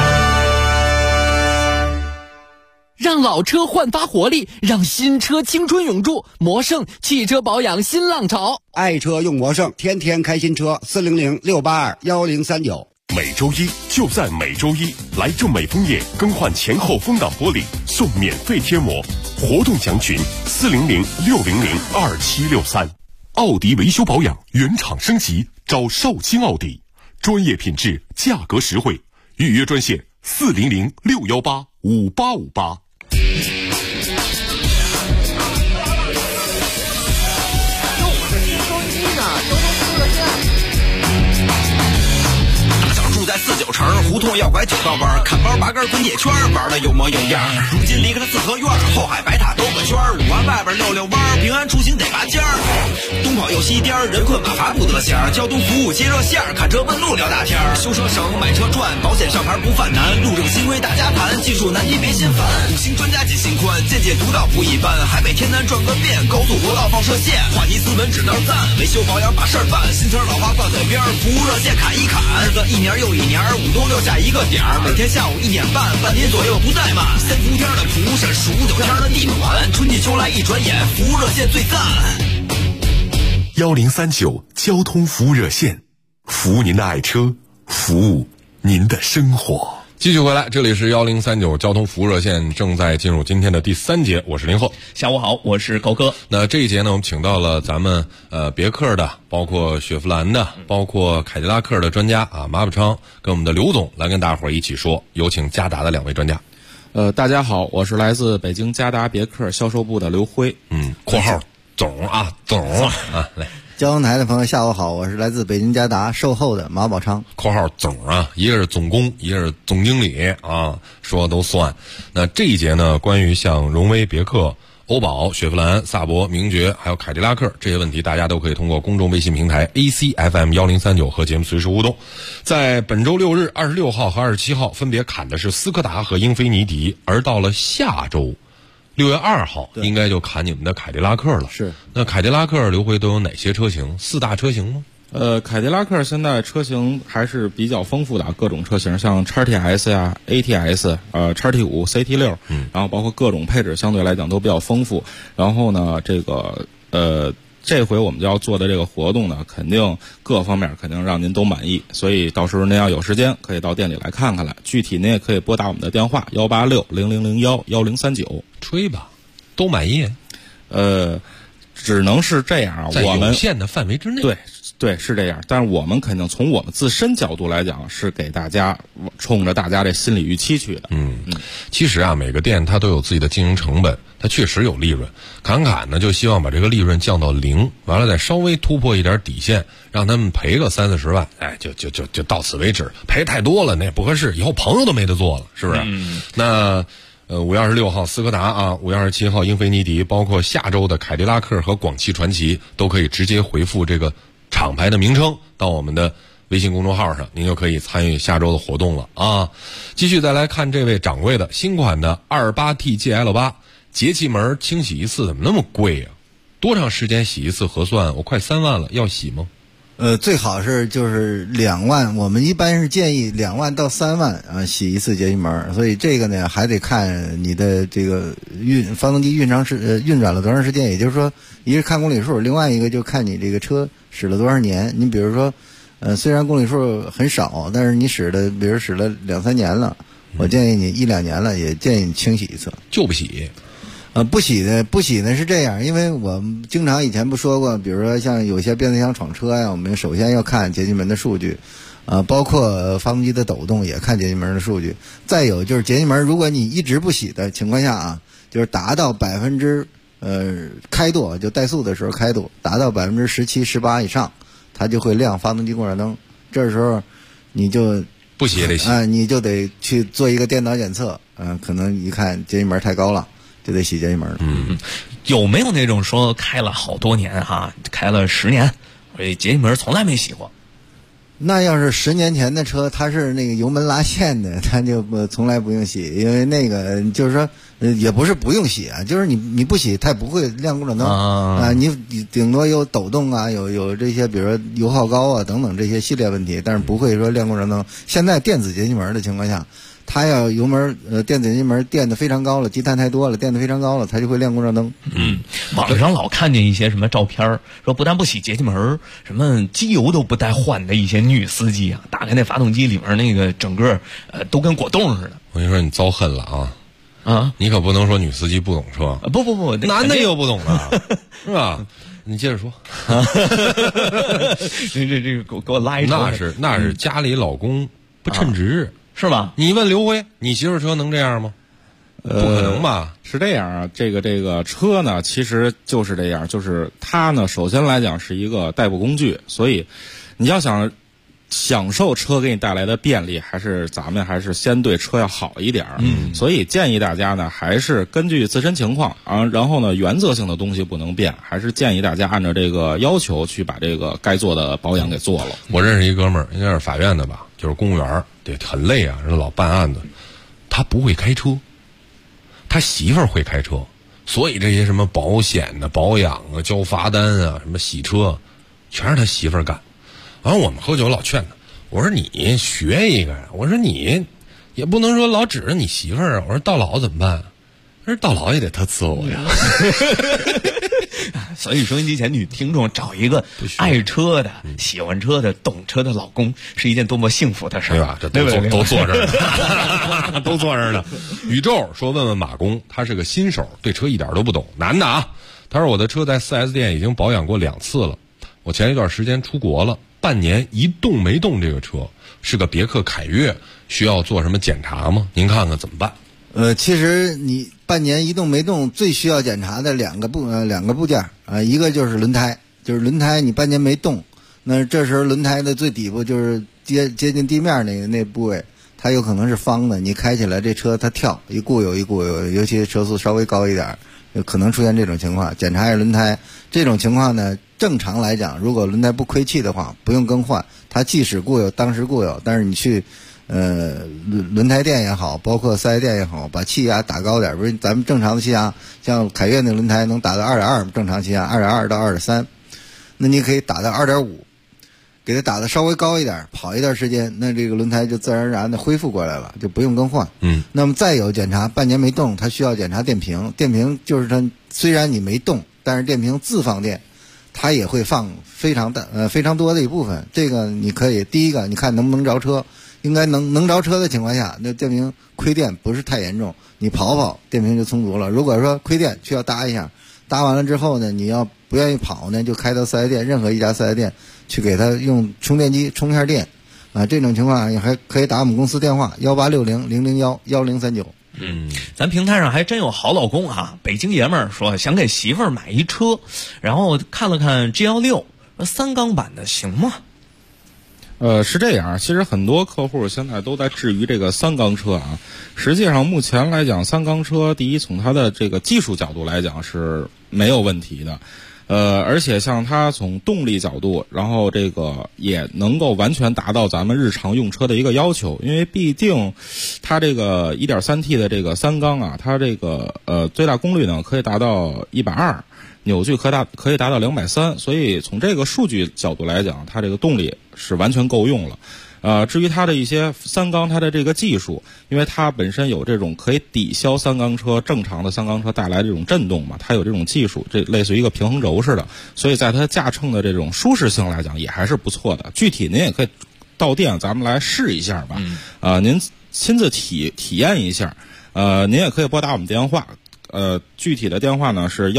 让老车焕发活力，让新车青春永驻。魔胜汽车保养新浪潮， 爱车用魔胜，天天开新车。400-682-1039。 每周一就在每周一，来正美枫叶更换前后风挡玻璃，送免费贴膜。活动详询400-600-2763。奥迪维修保养原厂升级，找绍兴奥迪，专业品质，价格实惠。预约专线400-618-5858。 在49城胡同要拐9道弯，看包拔根滚铁圈，玩的有模有样。如今离开了四合院，后海白塔兜个圈，5环外边溜弯，平安出行得拔尖儿。东跑又西颠，人困马乏不得闲。交通服务接热线，看车问路聊大天。修车省，买车赚，保险上牌不犯难。路政新规大家谈，技术难题别心烦。5星专家解心宽，见解独到不一般。海北天南转个遍，高速国道放射线，话题斯文只能赞。维修保养把事儿办，新车老花挂嘴边，服务热线砍一砍。日子一年又一年，5冬6夏一个点儿，每天下午1点半，半年左右不怠慢。3伏天的蒲扇，数9天的地暖，春季秋来一转眼，服务热线最赞。 1039交通服务热线，服务您的爱车，服务您的生活。 继续回来，这里是1039交通服务热线，正在进入今天的第3节，我是林鹤。 下午好，我是高哥。 那这一节呢，我们请到了咱们别克的，包括雪佛兰的，包括凯迪拉克的专家啊，马宝昌跟我们的刘总来跟大伙儿一起说。有请嘉达的2位专家。 大家好，我是来自北京嘉达别克销售部的刘辉。 括号总啊，来。 交通台的朋友下午好，我是来自北京嘉达售后的马宝昌。 括号总啊，一个是总工，一个是总经理啊，说都算。那这一节呢，关于像荣威、别克、欧宝、雪佛兰、萨博、名爵还有凯迪拉克这些问题，大家都可以通过公众微信平台 ACFM1039 和节目随时互动。在本周6日26号和27号分别砍的是斯柯达和英菲尼迪，而到了下周6月2号应该就砍你们的凯迪拉克了。 是。那凯迪拉克刘辉都有哪些车型？4大车型吗？ 凯迪拉克现在车型还是比较丰富的，各种车型，像 XTS 呀、ATS、XT5、CT6，然后包括各种配置相对来讲都比较丰富。然后呢，这回我们就要做的这个活动呢，肯定各方面肯定让您都满意，所以到时候您要有时间可以到店里来看看来。具体您也可以拨打我们的电话186-0001-1039。 吹吧，都满意？ 只能是这样啊， 在有限的范围之内。 对，是这样。但是我们肯定从我们自身角度来讲，是给大家冲着大家这心理预期去的。 其实啊，每个店它都有自己的经营成本，它确实有利润。侃呢就希望把这个利润降到0，完了再稍微突破一点底线，让他们赔个30-40万，就到此为止。赔太多了那也不合适，以后朋友都没得做了，是不是？那5月26号斯柯达啊，5月27号英菲尼迪，包括下周的凯迪拉克和广汽传祺，都可以直接回复这个厂牌的名称到我们的微信公众号上，您就可以参与下周的活动了啊。继续再来看这位掌柜的新款的 28T GL8 节气门清洗一次怎么那么贵啊？多长时间洗一次合算？我快3万了，要洗吗？ 最好是就是2万，我们一般是建议2万到3万啊洗一次节气门，所以这个呢还得看你的这个发动机运转了多长时间，也就是说，一个看公里数，另外一个就看你这个车使了多少年。你比如说，虽然公里数很少，但是你比如使了2-3年了，我建议你1-2年了，也建议你清洗一次。 就不洗。 不洗呢是这样，因为我们经常以前不说过，比如说像有些变速箱闯车呀，我们首先要看节气门的数据，包括发动机的抖动也看节气门的数据。再有就是节气门，如果你一直不洗的情况下啊，就是达到开度，就怠速的时候开度达到17%、18%以上，它就会亮发动机故障灯。这时候你就不洗也得洗你就得去做一个电脑检测，可能一看节气门太高了。就得洗节气门了。 有没有那种说开了好多年开了10年，节气门从来没洗过？ 那要是10年前的车，它是那个油门拉线的，它就从来不用洗，因为那个就是说，也不是不用洗啊，就是你不洗，它也不会亮故障灯你顶多有抖动啊，有这些，比如说油耗高啊等等这些系列问题，但是不会说亮故障灯。现在电子节气门的情况下，它要油门电子节气门电的非常高了，积碳太多了，电的非常高了，它就会亮故障灯。 网上老看见一些什么照片，说不但不洗节气门，什么机油都不带换的一些女司机打开那发动机里面那个整个都跟果冻似的。 我跟你说，你遭恨了啊！你可不能说女司机不懂车。 不， 男的又不懂了，是吧？你接着说。 这给我拉一车。 那是家里老公不称职。 是吧？ 你问刘辉，你媳妇车能这样吗？不可能吧？ 是这样啊，这个车呢，其实就是这样，就是它呢，首先来讲是一个代步工具，所以你要想享受车给你带来的便利，咱们还是先对车要好一点。所以建议大家呢，还是根据自身情况然后呢，原则性的东西不能变，还是建议大家按照这个要求去把这个该做的保养给做了。 我认识一哥们儿，应该是法院的吧，就是公务员，对，很累啊，人老办案子，他不会开车，他媳妇儿会开车，所以这些什么保险的保养啊、交罚单啊、什么洗车，全是他媳妇儿干。然后我们喝酒老劝他，我说你学一个呀，我说你也不能说老指着你媳妇儿啊，我说到老怎么办？他说到老也得他伺候我呀。 所以收音机前女听众找一个爱车的、喜欢车的、懂车的老公，是一件多么幸福的事， 对吧？这都坐这儿呢，都坐这儿呢。宇宙说问问马工，他是个新手，对车一点都不懂，男的啊。他说我的车在 4S 店已经保养过2次了，我前一段时间出国了，半年一动没动。这个车是个别克凯越，需要做什么检查吗？您看看怎么办？ 其实你半年一动没动，最需要检查的两个部件一个就是轮胎，你半年没动，那这时候轮胎的最底部就是接近地面那部位，它有可能是方的，你开起来这车它跳一固有，尤其车速稍微高一点，有可能出现这种情况。检查一下轮胎，这种情况呢，正常来讲，如果轮胎不亏气的话，不用更换，它即使固有，当时固有，但是你去轮胎店也好，包括4S店也好，把气压打高点，不是咱们正常的气压，像凯越那轮胎能打到 2.2， 正常气压 2.2 到 2.3， 那你可以打到 2.5， 给它打得稍微高一点，跑一段时间，那这个轮胎就自然而然的恢复过来了，就不用更换。那么再有检查半年没动，它需要检查电瓶，电瓶就是它虽然你没动，但是电瓶自放电，它也会放非常多的一部分。这个你可以第一个你看能不能着车，应该能着车的情况下，那电瓶亏电不是太严重，你跑电瓶就充足了。如果说亏电需要搭一下，搭完了之后呢，你要不愿意跑呢，就开到4S店，任何一家4S店去给他用充电机充一下电这种情况也还可以打我们公司电话1860-001-1039。 咱平台上还真有好老公北京爷们儿说想给媳妇儿买一车，然后看了看 G16 3缸版的行吗？ 是这样，其实很多客户现在都在质疑这个3缸车实际上目前来讲，3缸车第一从它的这个技术角度来讲是没有问题的，而且像它从动力角度，然后这个也能够完全达到咱们日常用车的一个要求，因为毕竟它这个 1.3T 的这个3缸它这个最大功率呢可以达到120， 扭矩可以达到230，所以从这个数据角度来讲，它这个动力是完全够用了。至于它的一些三缸，它的这个技术，因为它本身有这种可以抵消正常的三缸车带来这种震动嘛，它有这种技术，这类似于一个平衡轴似的，所以在它驾乘的这种舒适性来讲也还是不错的。具体您也可以到店，咱们来试一下吧。您亲自体验一下。您也可以拨打我们电话。具体的电话呢是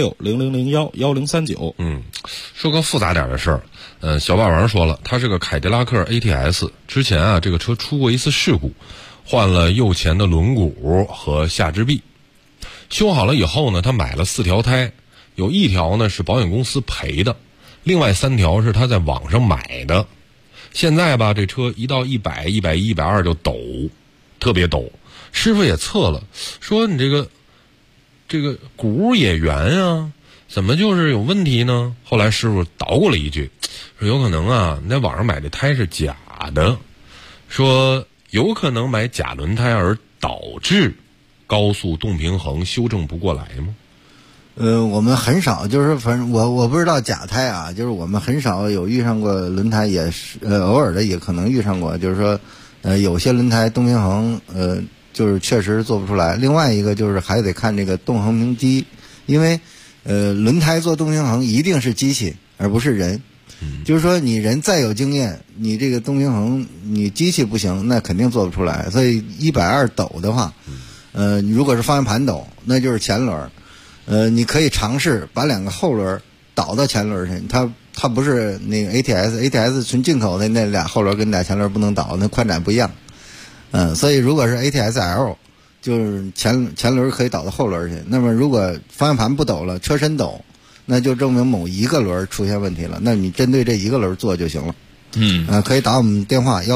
18600011039。 说个复杂点的事儿。小霸王说了，他是个凯迪拉克 ATS， 之前啊这个车出过一次事故，换了右前的轮毂和下支臂。修好了以后呢，他买了4条胎，有1条呢是保险公司赔的，另外3条是他在网上买的。现在吧，这车一到100、110、120就抖，特别抖。师傅也测了，说你这个轱也圆啊，怎么就是有问题呢？后来师傅捣鼓了一句，说有可能啊，你在网上买的胎是假的，说有可能买假轮胎而导致高速动平衡修正不过来吗？ 我们很少，就是反正我不知道假胎啊，就是我们很少有遇上过轮胎，也是偶尔的也可能遇上过，就是说有些轮胎动平衡就是确实做不出来。另外一个就是还得看这个动衡平机，因为轮胎做动平衡一定是机器而不是人。就是说你人再有经验，你这个动平衡你机器不行，那肯定做不出来。所以120抖的话，如果是方向盘抖，那就是前轮。你可以尝试把2个后轮导到前轮去，它不是那个 ATS 纯进口的那俩后轮跟俩前轮不能导，那宽窄不一样。所以如果是 ATS-L， 就是前轮可以导到后轮去。那么如果方向盘不抖了，车身抖，那就证明某一个轮出现问题了。那你针对这一个轮做就行了。可以打我们电话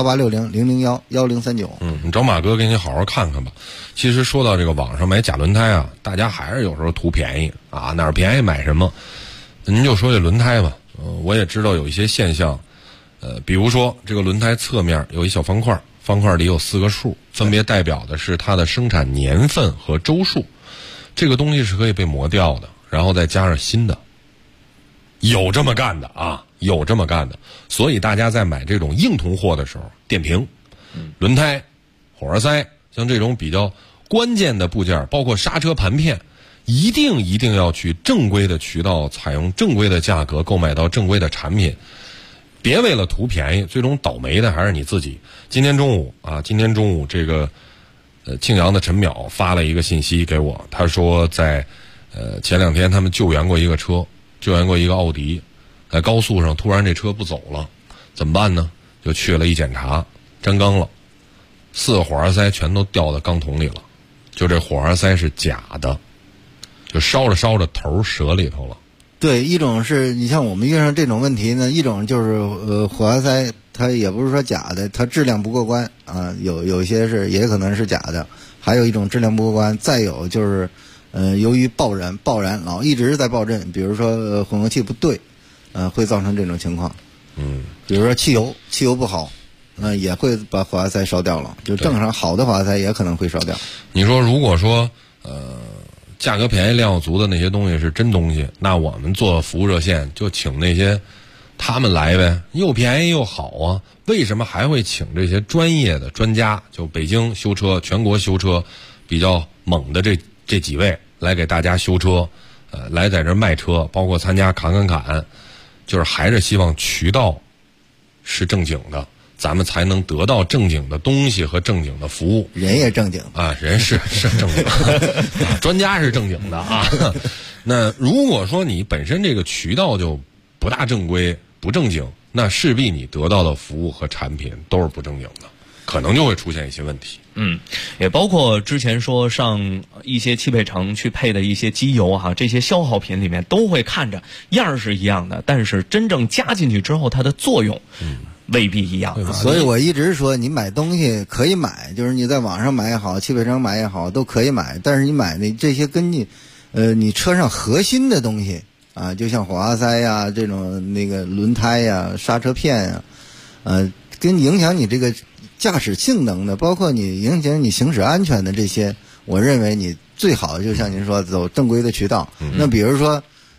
18600011039。 你找马哥给你好好看看吧。其实说到这个网上买假轮胎啊，大家还是有时候图便宜啊，哪儿便宜买什么。您就说这轮胎吧，我也知道有一些现象，比如说这个轮胎侧面有一小方块，方块里有4个数，分别代表的是它的生产年份和周数。这个东西是可以被磨掉的，然后再加上新的。有这么干的啊，有这么干的。所以大家在买这种硬通货的时候，电瓶、轮胎、火花塞，像这种比较关键的部件，包括刹车盘片，一定要去正规的渠道，采用正规的价格购买到正规的产品。别为了图便宜，最终倒霉的还是你自己。今天中午这个庆阳的陈淼发了一个信息给我，他说在前2天他们救援过一个奥迪，在高速上突然这车不走了，怎么办呢？就去了一检查，粘缸了，4个火花塞全都掉到缸桶里了，就这火花塞是假的，就烧着头折里头了。 对，一种是你像我们遇上这种问题呢，一种就是火花塞它也不是说假的，它质量不过关啊，有些是也可能是假的，还有一种质量不过关，再有就是由于爆燃老一直在爆震，比如说混合气不对，会造成这种情况。比如说汽油不好，也会把火花塞烧掉了，就正常好的火花塞也可能会烧掉。 你说如果说价格便宜量又足的那些东西是真东西，那我们做服务热线就请那些他们来呗，又便宜又好啊。为什么还会请这些专业的专家，就北京修车全国修车比较猛的这几位来给大家修车，来在这卖车，包括参加侃，就是还是希望渠道是正经的，咱们才能得到正经的东西和正经的服务。 人也正经啊，人是正经专家是正经的啊。那如果说你本身这个渠道就不大正规不正经，那势必你得到的服务和产品都是不正经的，可能就会出现一些问题。 也包括之前说上一些汽配城去配的一些机油哈，这些消耗品里面都会看着样是一样的，但是真正加进去之后，它的作用未必一样。 所以我一直说，你买东西可以买，就是你在网上买也好，汽配城买也好，都可以买。但是你买的这些根据你车上核心的东西啊，就像火花塞呀、这种那个轮胎呀、刹车片呀，跟影响你这个驾驶性能的，包括你影响你行驶安全的这些，我认为你最好就像您说走正规的渠道。那比如说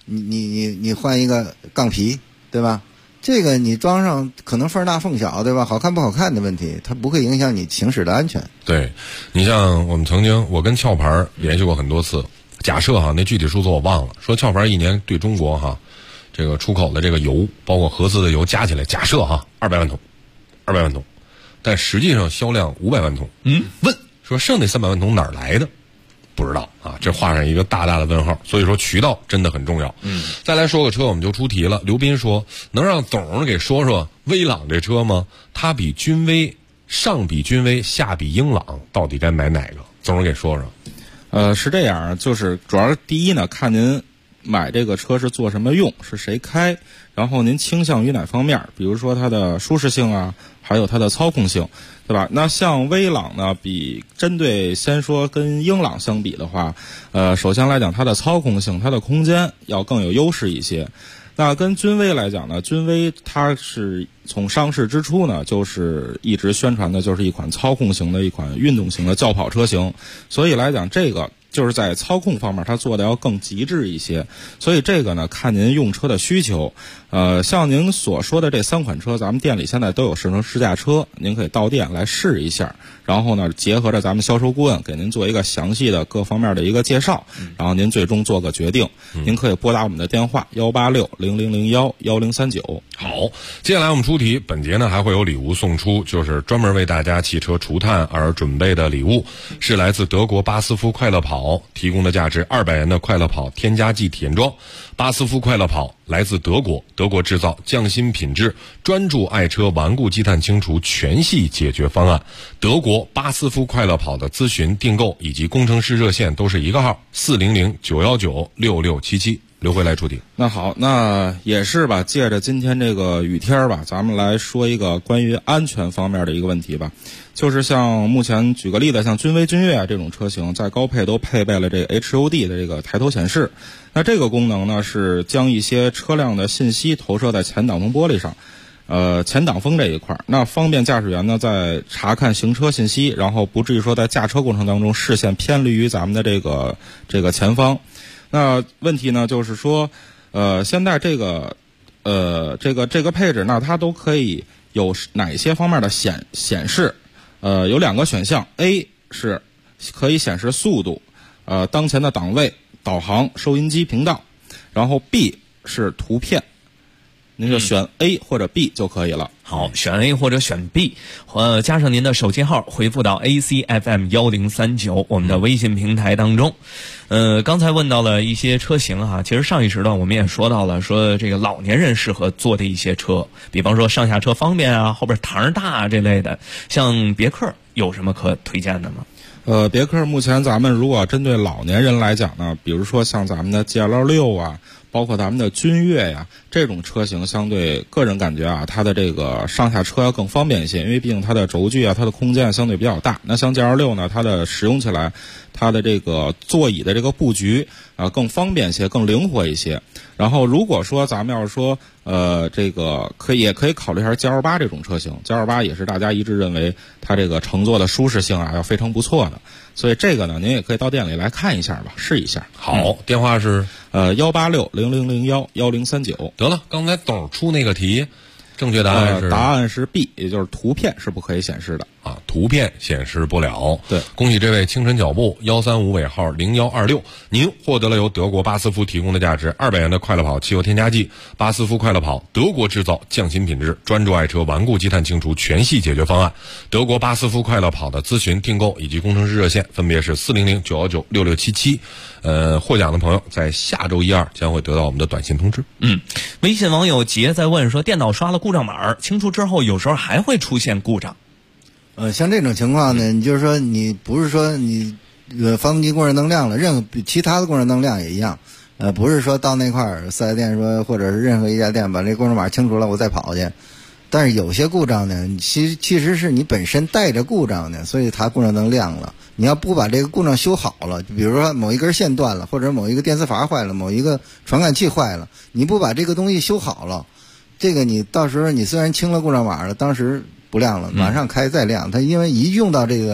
你换一个杠皮，对吧？这个你装上可能缝大缝小，对吧？好看不好看的问题，它不会影响你行驶的安全。 对，你像我跟壳牌联系过很多次，假设哈，那具体数字我忘了，说壳牌一年对中国哈这个出口的这个油，包括合资的油加起来，假设哈200万桶，但实际上销量500万桶。问说剩那300万桶哪儿来的？不知道啊，这画上一个大大的问号。所以说渠道真的很重要。再来说个车，我们就出题了。刘斌说，能让总给说说威朗这车吗？它比君威，上比君威，下比英朗，到底该买哪个？总给说说。 是这样，就是主要第一呢，看您买这个车是做什么用，是谁开，然后您倾向于哪方面，比如说它的舒适性啊，还有它的操控性，对吧？那像威朗呢，针对先说跟英朗相比的话，首先来讲它的操控性，它的空间要更有优势一些。那跟君威来讲呢，君威它是从上市之初呢，就是一直宣传的就是一款操控型的一款运动型的轿跑车型，所以来讲这个就是在操控方面它做的要更极致一些，所以这个呢看您用车的需求。像您所说的这3款车，咱们店里现在都有试乘试驾车，您可以到店来试一下，然后呢结合着咱们销售顾问给您做一个详细的各方面的一个介绍，然后您最终做个决定。您可以拨打我们的电话18600011039。 好，接下来我们出题，本节呢还会有礼物送出，就是专门为大家汽车除碳而准备的礼物，是来自德国巴斯夫快乐跑提供的价值200元的快乐跑添加剂体验装。巴斯夫快乐跑来自德国，德国制造，匠心品质，专注爱车顽固积碳清除全系解决方案。德国巴斯夫快乐跑的咨询、订购以及工程师热线都是一个号，400-919-6677。刘辉来出题。 那好，那也是吧，借着今天这个雨天吧，咱们来说一个关于安全方面的一个问题吧。就是像目前举个例子，像君威、君越啊这种车型，在高配都配备了这个 HUD 的这个抬头显示。那这个功能呢，是将一些车辆的信息投射在前挡风玻璃上，前挡风这一块，那方便驾驶员呢在查看行车信息，然后不至于说在驾车过程当中视线偏离于咱们的这个前方。那问题呢，就是说，现在这个配置，那它都可以有哪些方面的显示？有2个选项 ，A 是可以显示速度，当前的档位、导航、收音机频道，然后 B 是图片。您就选 A 或者 B 就可以了。 好，选 A 或者选 B，加上您的手机号回复到 ACFM1039我们的微信平台当中。刚才问到了一些车型哈，其实上一时段我们也说到了，说这个老年人适合坐的一些车，比方说上下车方便啊，后边堂大啊这类的。像别克有什么可推荐的吗？ 别克目前咱们如果针对老年人来讲呢，比如说像咱们的 GL6 啊，包括咱们的君越呀，这种车型相对个人感觉啊，它的这个上下车要更方便一些，因为毕竟它的轴距啊，它的空间相对比较大。那像 GL6 呢，它的使用起来，它的这个座椅的这个布局啊更方便一些，更灵活一些。然后如果说咱们要是说这个也可以考虑一下 GL8 这种车型， GL8 也是大家一致认为它这个乘坐的舒适性啊要非常不错的，所以这个呢您也可以到店里来看一下吧，试一下。 好，电话是 18600011039。 得了，刚才董出那个题，正确答案是答案是 B， 也就是图片是不可以显示的啊，图片显示不了。 对， 恭喜这位清晨脚步135尾号0126，您获得了由德国巴斯夫提供的价值200元的快乐跑汽油添加剂。巴斯夫快乐跑，德国制造，匠心品质，专注爱车顽固积碳清除全系解决方案。德国巴斯夫快乐跑的咨询、订购以及工程师热线分别是400-919-6677。获奖的朋友在下周1、2将会得到我们的短信通知。 微信网友杰在问说，电脑刷了故障码，清除之后有时候还会出现故障。 像这种情况呢，你就是说你不是说你发动机故障灯亮了，任何其他的故障灯亮也一样。不是说到那块儿4S店说或者是任何一家店把这故障码清除了我再跑去。但是有些故障呢，其实是你本身带着故障的，所以它故障灯亮了。你要不把这个故障修好了，比如说某一根线断了，或者某一个电磁阀坏了，某一个传感器坏了，你不把这个东西修好了，这个你到时候你虽然清了故障码了，当时不亮了，马上开再亮，它因为一用到这个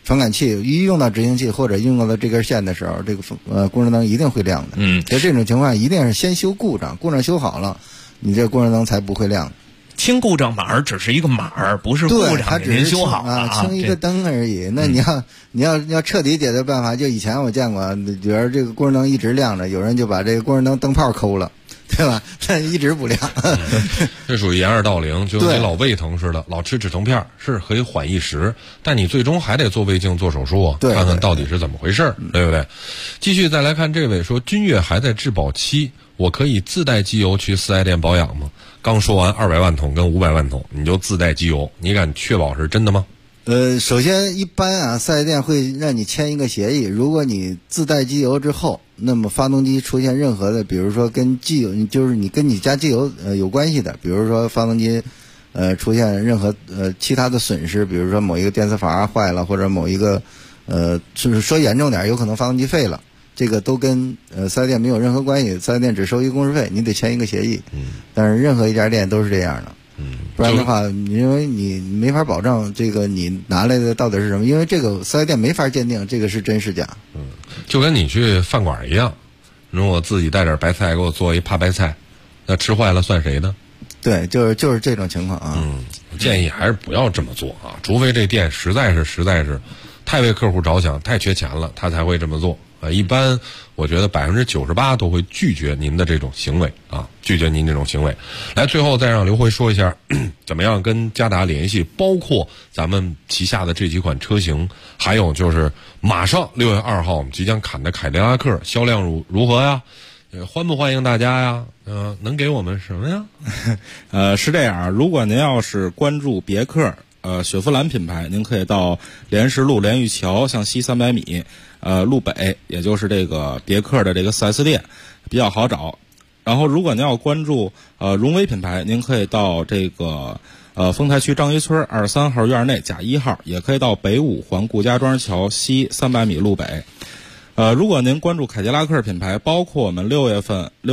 传感器一用到执行器或者用到这根线的时候，这个工程灯一定会亮的。所以这种情况一定是先修故障，故障修好了，你这工程灯才不会亮。 清故障码只是一个码，不是故障给您修好了清一个灯而已。那你要彻底解决办法，就以前我见过，比如这个工程灯一直亮着，有人就把这个工程灯灯泡抠了。对吧？但一直不亮， 这属于掩耳盗铃，就跟你老胃疼似的，老吃止疼片是可以缓一时，但你最终还得做胃镜做手术，看看到底是怎么回事，对不对？继续再来看这位说，君越还在质保期，我可以自带机油去4S店保养吗？刚说完200万桶跟500万桶，你就自带机油，你敢确保是真的吗？ 首先一般4S店会让你签一个协议，如果你自带机油之后，那么发动机出现任何的，比如说跟机油，就是你跟你家机油有关系的，比如说发动机出现任何其他的损失，比如说某一个电磁阀坏了，或者某一个就是说严重点，有可能发动机废了，这个都跟4S店没有任何关系，4S店只收一个工时费，你得签一个协议。但是任何一家店都是这样的。不然的话，因为你没法保证这个你拿来的到底是什么，因为这个4S店没法鉴定这个是真是假。 就跟你去饭馆一样，如果自己带点白菜给我做一扒白菜，那吃坏了算谁的？ 对，就是这种情况啊。 建议还是不要这么做啊，除非这店实在是太为客户着想，太缺钱了，他才会这么做。一般我觉得98%都会拒绝您的这种行为啊，拒绝您这种行为。来，最后再让刘辉说一下怎么样跟嘉达联系，包括咱们旗下的这几款车型，还有就是马上6月2号我们即将侃的凯迪拉克销量如何呀？欢不欢迎大家呀？能给我们什么呀？ 是这样，如果您要是关注别克雪佛兰品牌，您可以到莲石路莲玉桥向西300米路北，也就是这个别克的这个 4S 店比较好找。然后如果您要关注荣威品牌，您可以到这个丰台区张掖村23号院内甲1号，也可以到北五环顾家庄桥西300米路北。如果您关注凯迪拉克品牌，包括我们6月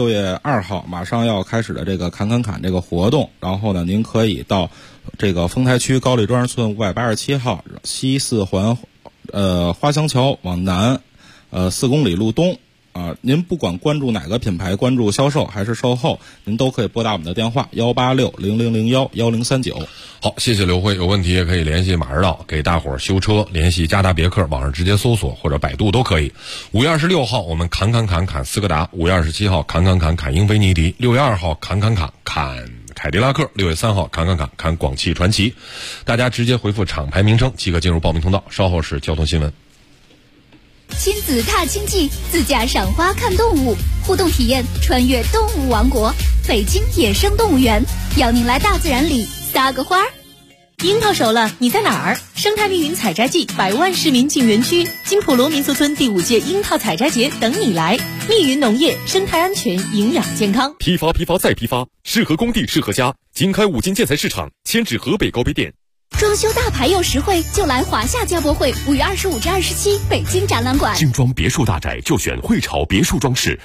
2号马上要开始的这个侃这个活动，然后呢，您可以到这个丰台区高丽庄村587号西4环花乡桥往南4公里路东您不管关注哪个品牌，关注销售还是售后，您都可以拨打我们的电话18600011039。 好，谢谢刘辉，有问题也可以联系马指导给大伙儿修车，联系嘉达别克，网上直接搜索或者百度都可以。5月26号我们侃斯柯达，5月27号侃英菲尼迪，6月2号侃凯迪拉克，6月3号侃广汽传祺。大家直接回复厂牌名称即可进入报名通道，稍后是交通新闻。 亲子踏青记，自驾赏花看动物，互动体验穿越动物王国，北京野生动物园，邀您来大自然里撒个花儿。 樱桃熟了，你在哪儿？生态密云采摘季，100万市民进园区，金普罗民俗村第5届樱桃采摘节等你来。密云农业，生态安全，营养健康。 批发再批发，适合工地适合家。经开5金建材市场，迁至河北高碑店。 装修大牌又实惠，就来华夏家博会，5月25至27，北京展览馆。 精装别墅大宅就选汇潮别墅装饰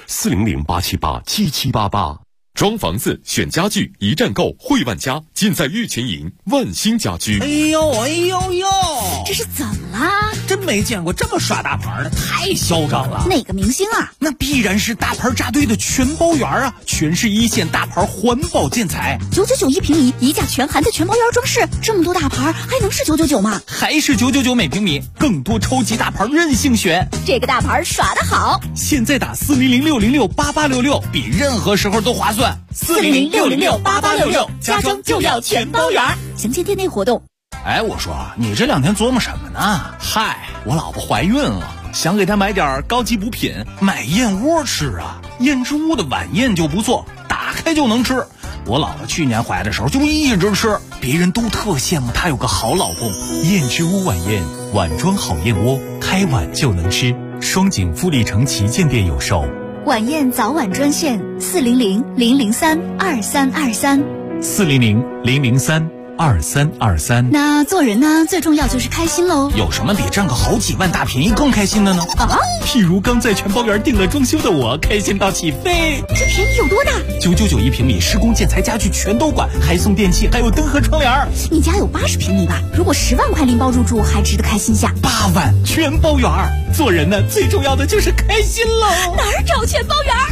，400-878-7788。装房子选家具，一站购汇万家，尽在玉泉营万兴家居。 哎呦， 这是怎么啦？ 真没见过这么耍大牌的，太嚣张了。 哪个明星啊？ 那必然是大牌扎堆的全包园啊，全是一线大牌环保建材 ，999一平米，一价全含的全包园装饰，这么多大牌还能是999吗？ 还是999每平米，更多超级大牌任性选。 这个大牌耍得好， 现在打400-606-8866，比任何时候都划算。 400-606-8866，家装就要全包园。详见店内活动。 哎，我说你这2天琢磨什么呢？嗨，我老婆怀孕了，想给她买点高级补品，买燕窝吃啊。燕之屋的晚宴就不错，打开就能吃。我老婆去年怀的时候就一直吃，别人都特羡慕她有个好老公。 燕之屋晚宴，碗装好燕窝，开碗就能吃。双井富力城旗舰店有售。 晚宴早晚专线400-003-2323， 400-003-2323。 2323。 那做人呢，最重要就是开心喽。 有什么比挣个好几万大便宜更开心的呢？ 啊， 譬如刚在全包园订了装修的我，开心到起飞。 这便宜有多大 ？999一平米，施工建材家具全都管，还送电器，还有灯和窗帘。 你家有80平米吧？如果10万块拎包入住，还值得开心下。 8万全包园。 做人呢，最重要的就是开心喽。 哪儿找全包园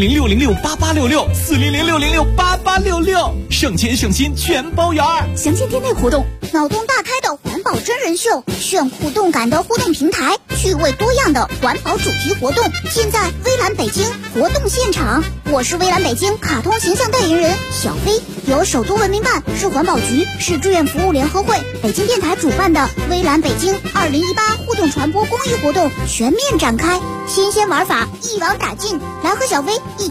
？400-606-8866，400-606-8866，省钱省心全包园。 详见店内活动。 脑洞大开的环保真人秀，炫互动感的互动平台，趣味多样的环保主题活动，现在微蓝北京活动现场。我是微蓝北京卡通形象代言人小飞，由首都文明办、市环保局、市志愿服务联合会、北京电台主办的微蓝北京2018互动传播公益活动全面展开，新鲜玩法一网打尽，来和小飞一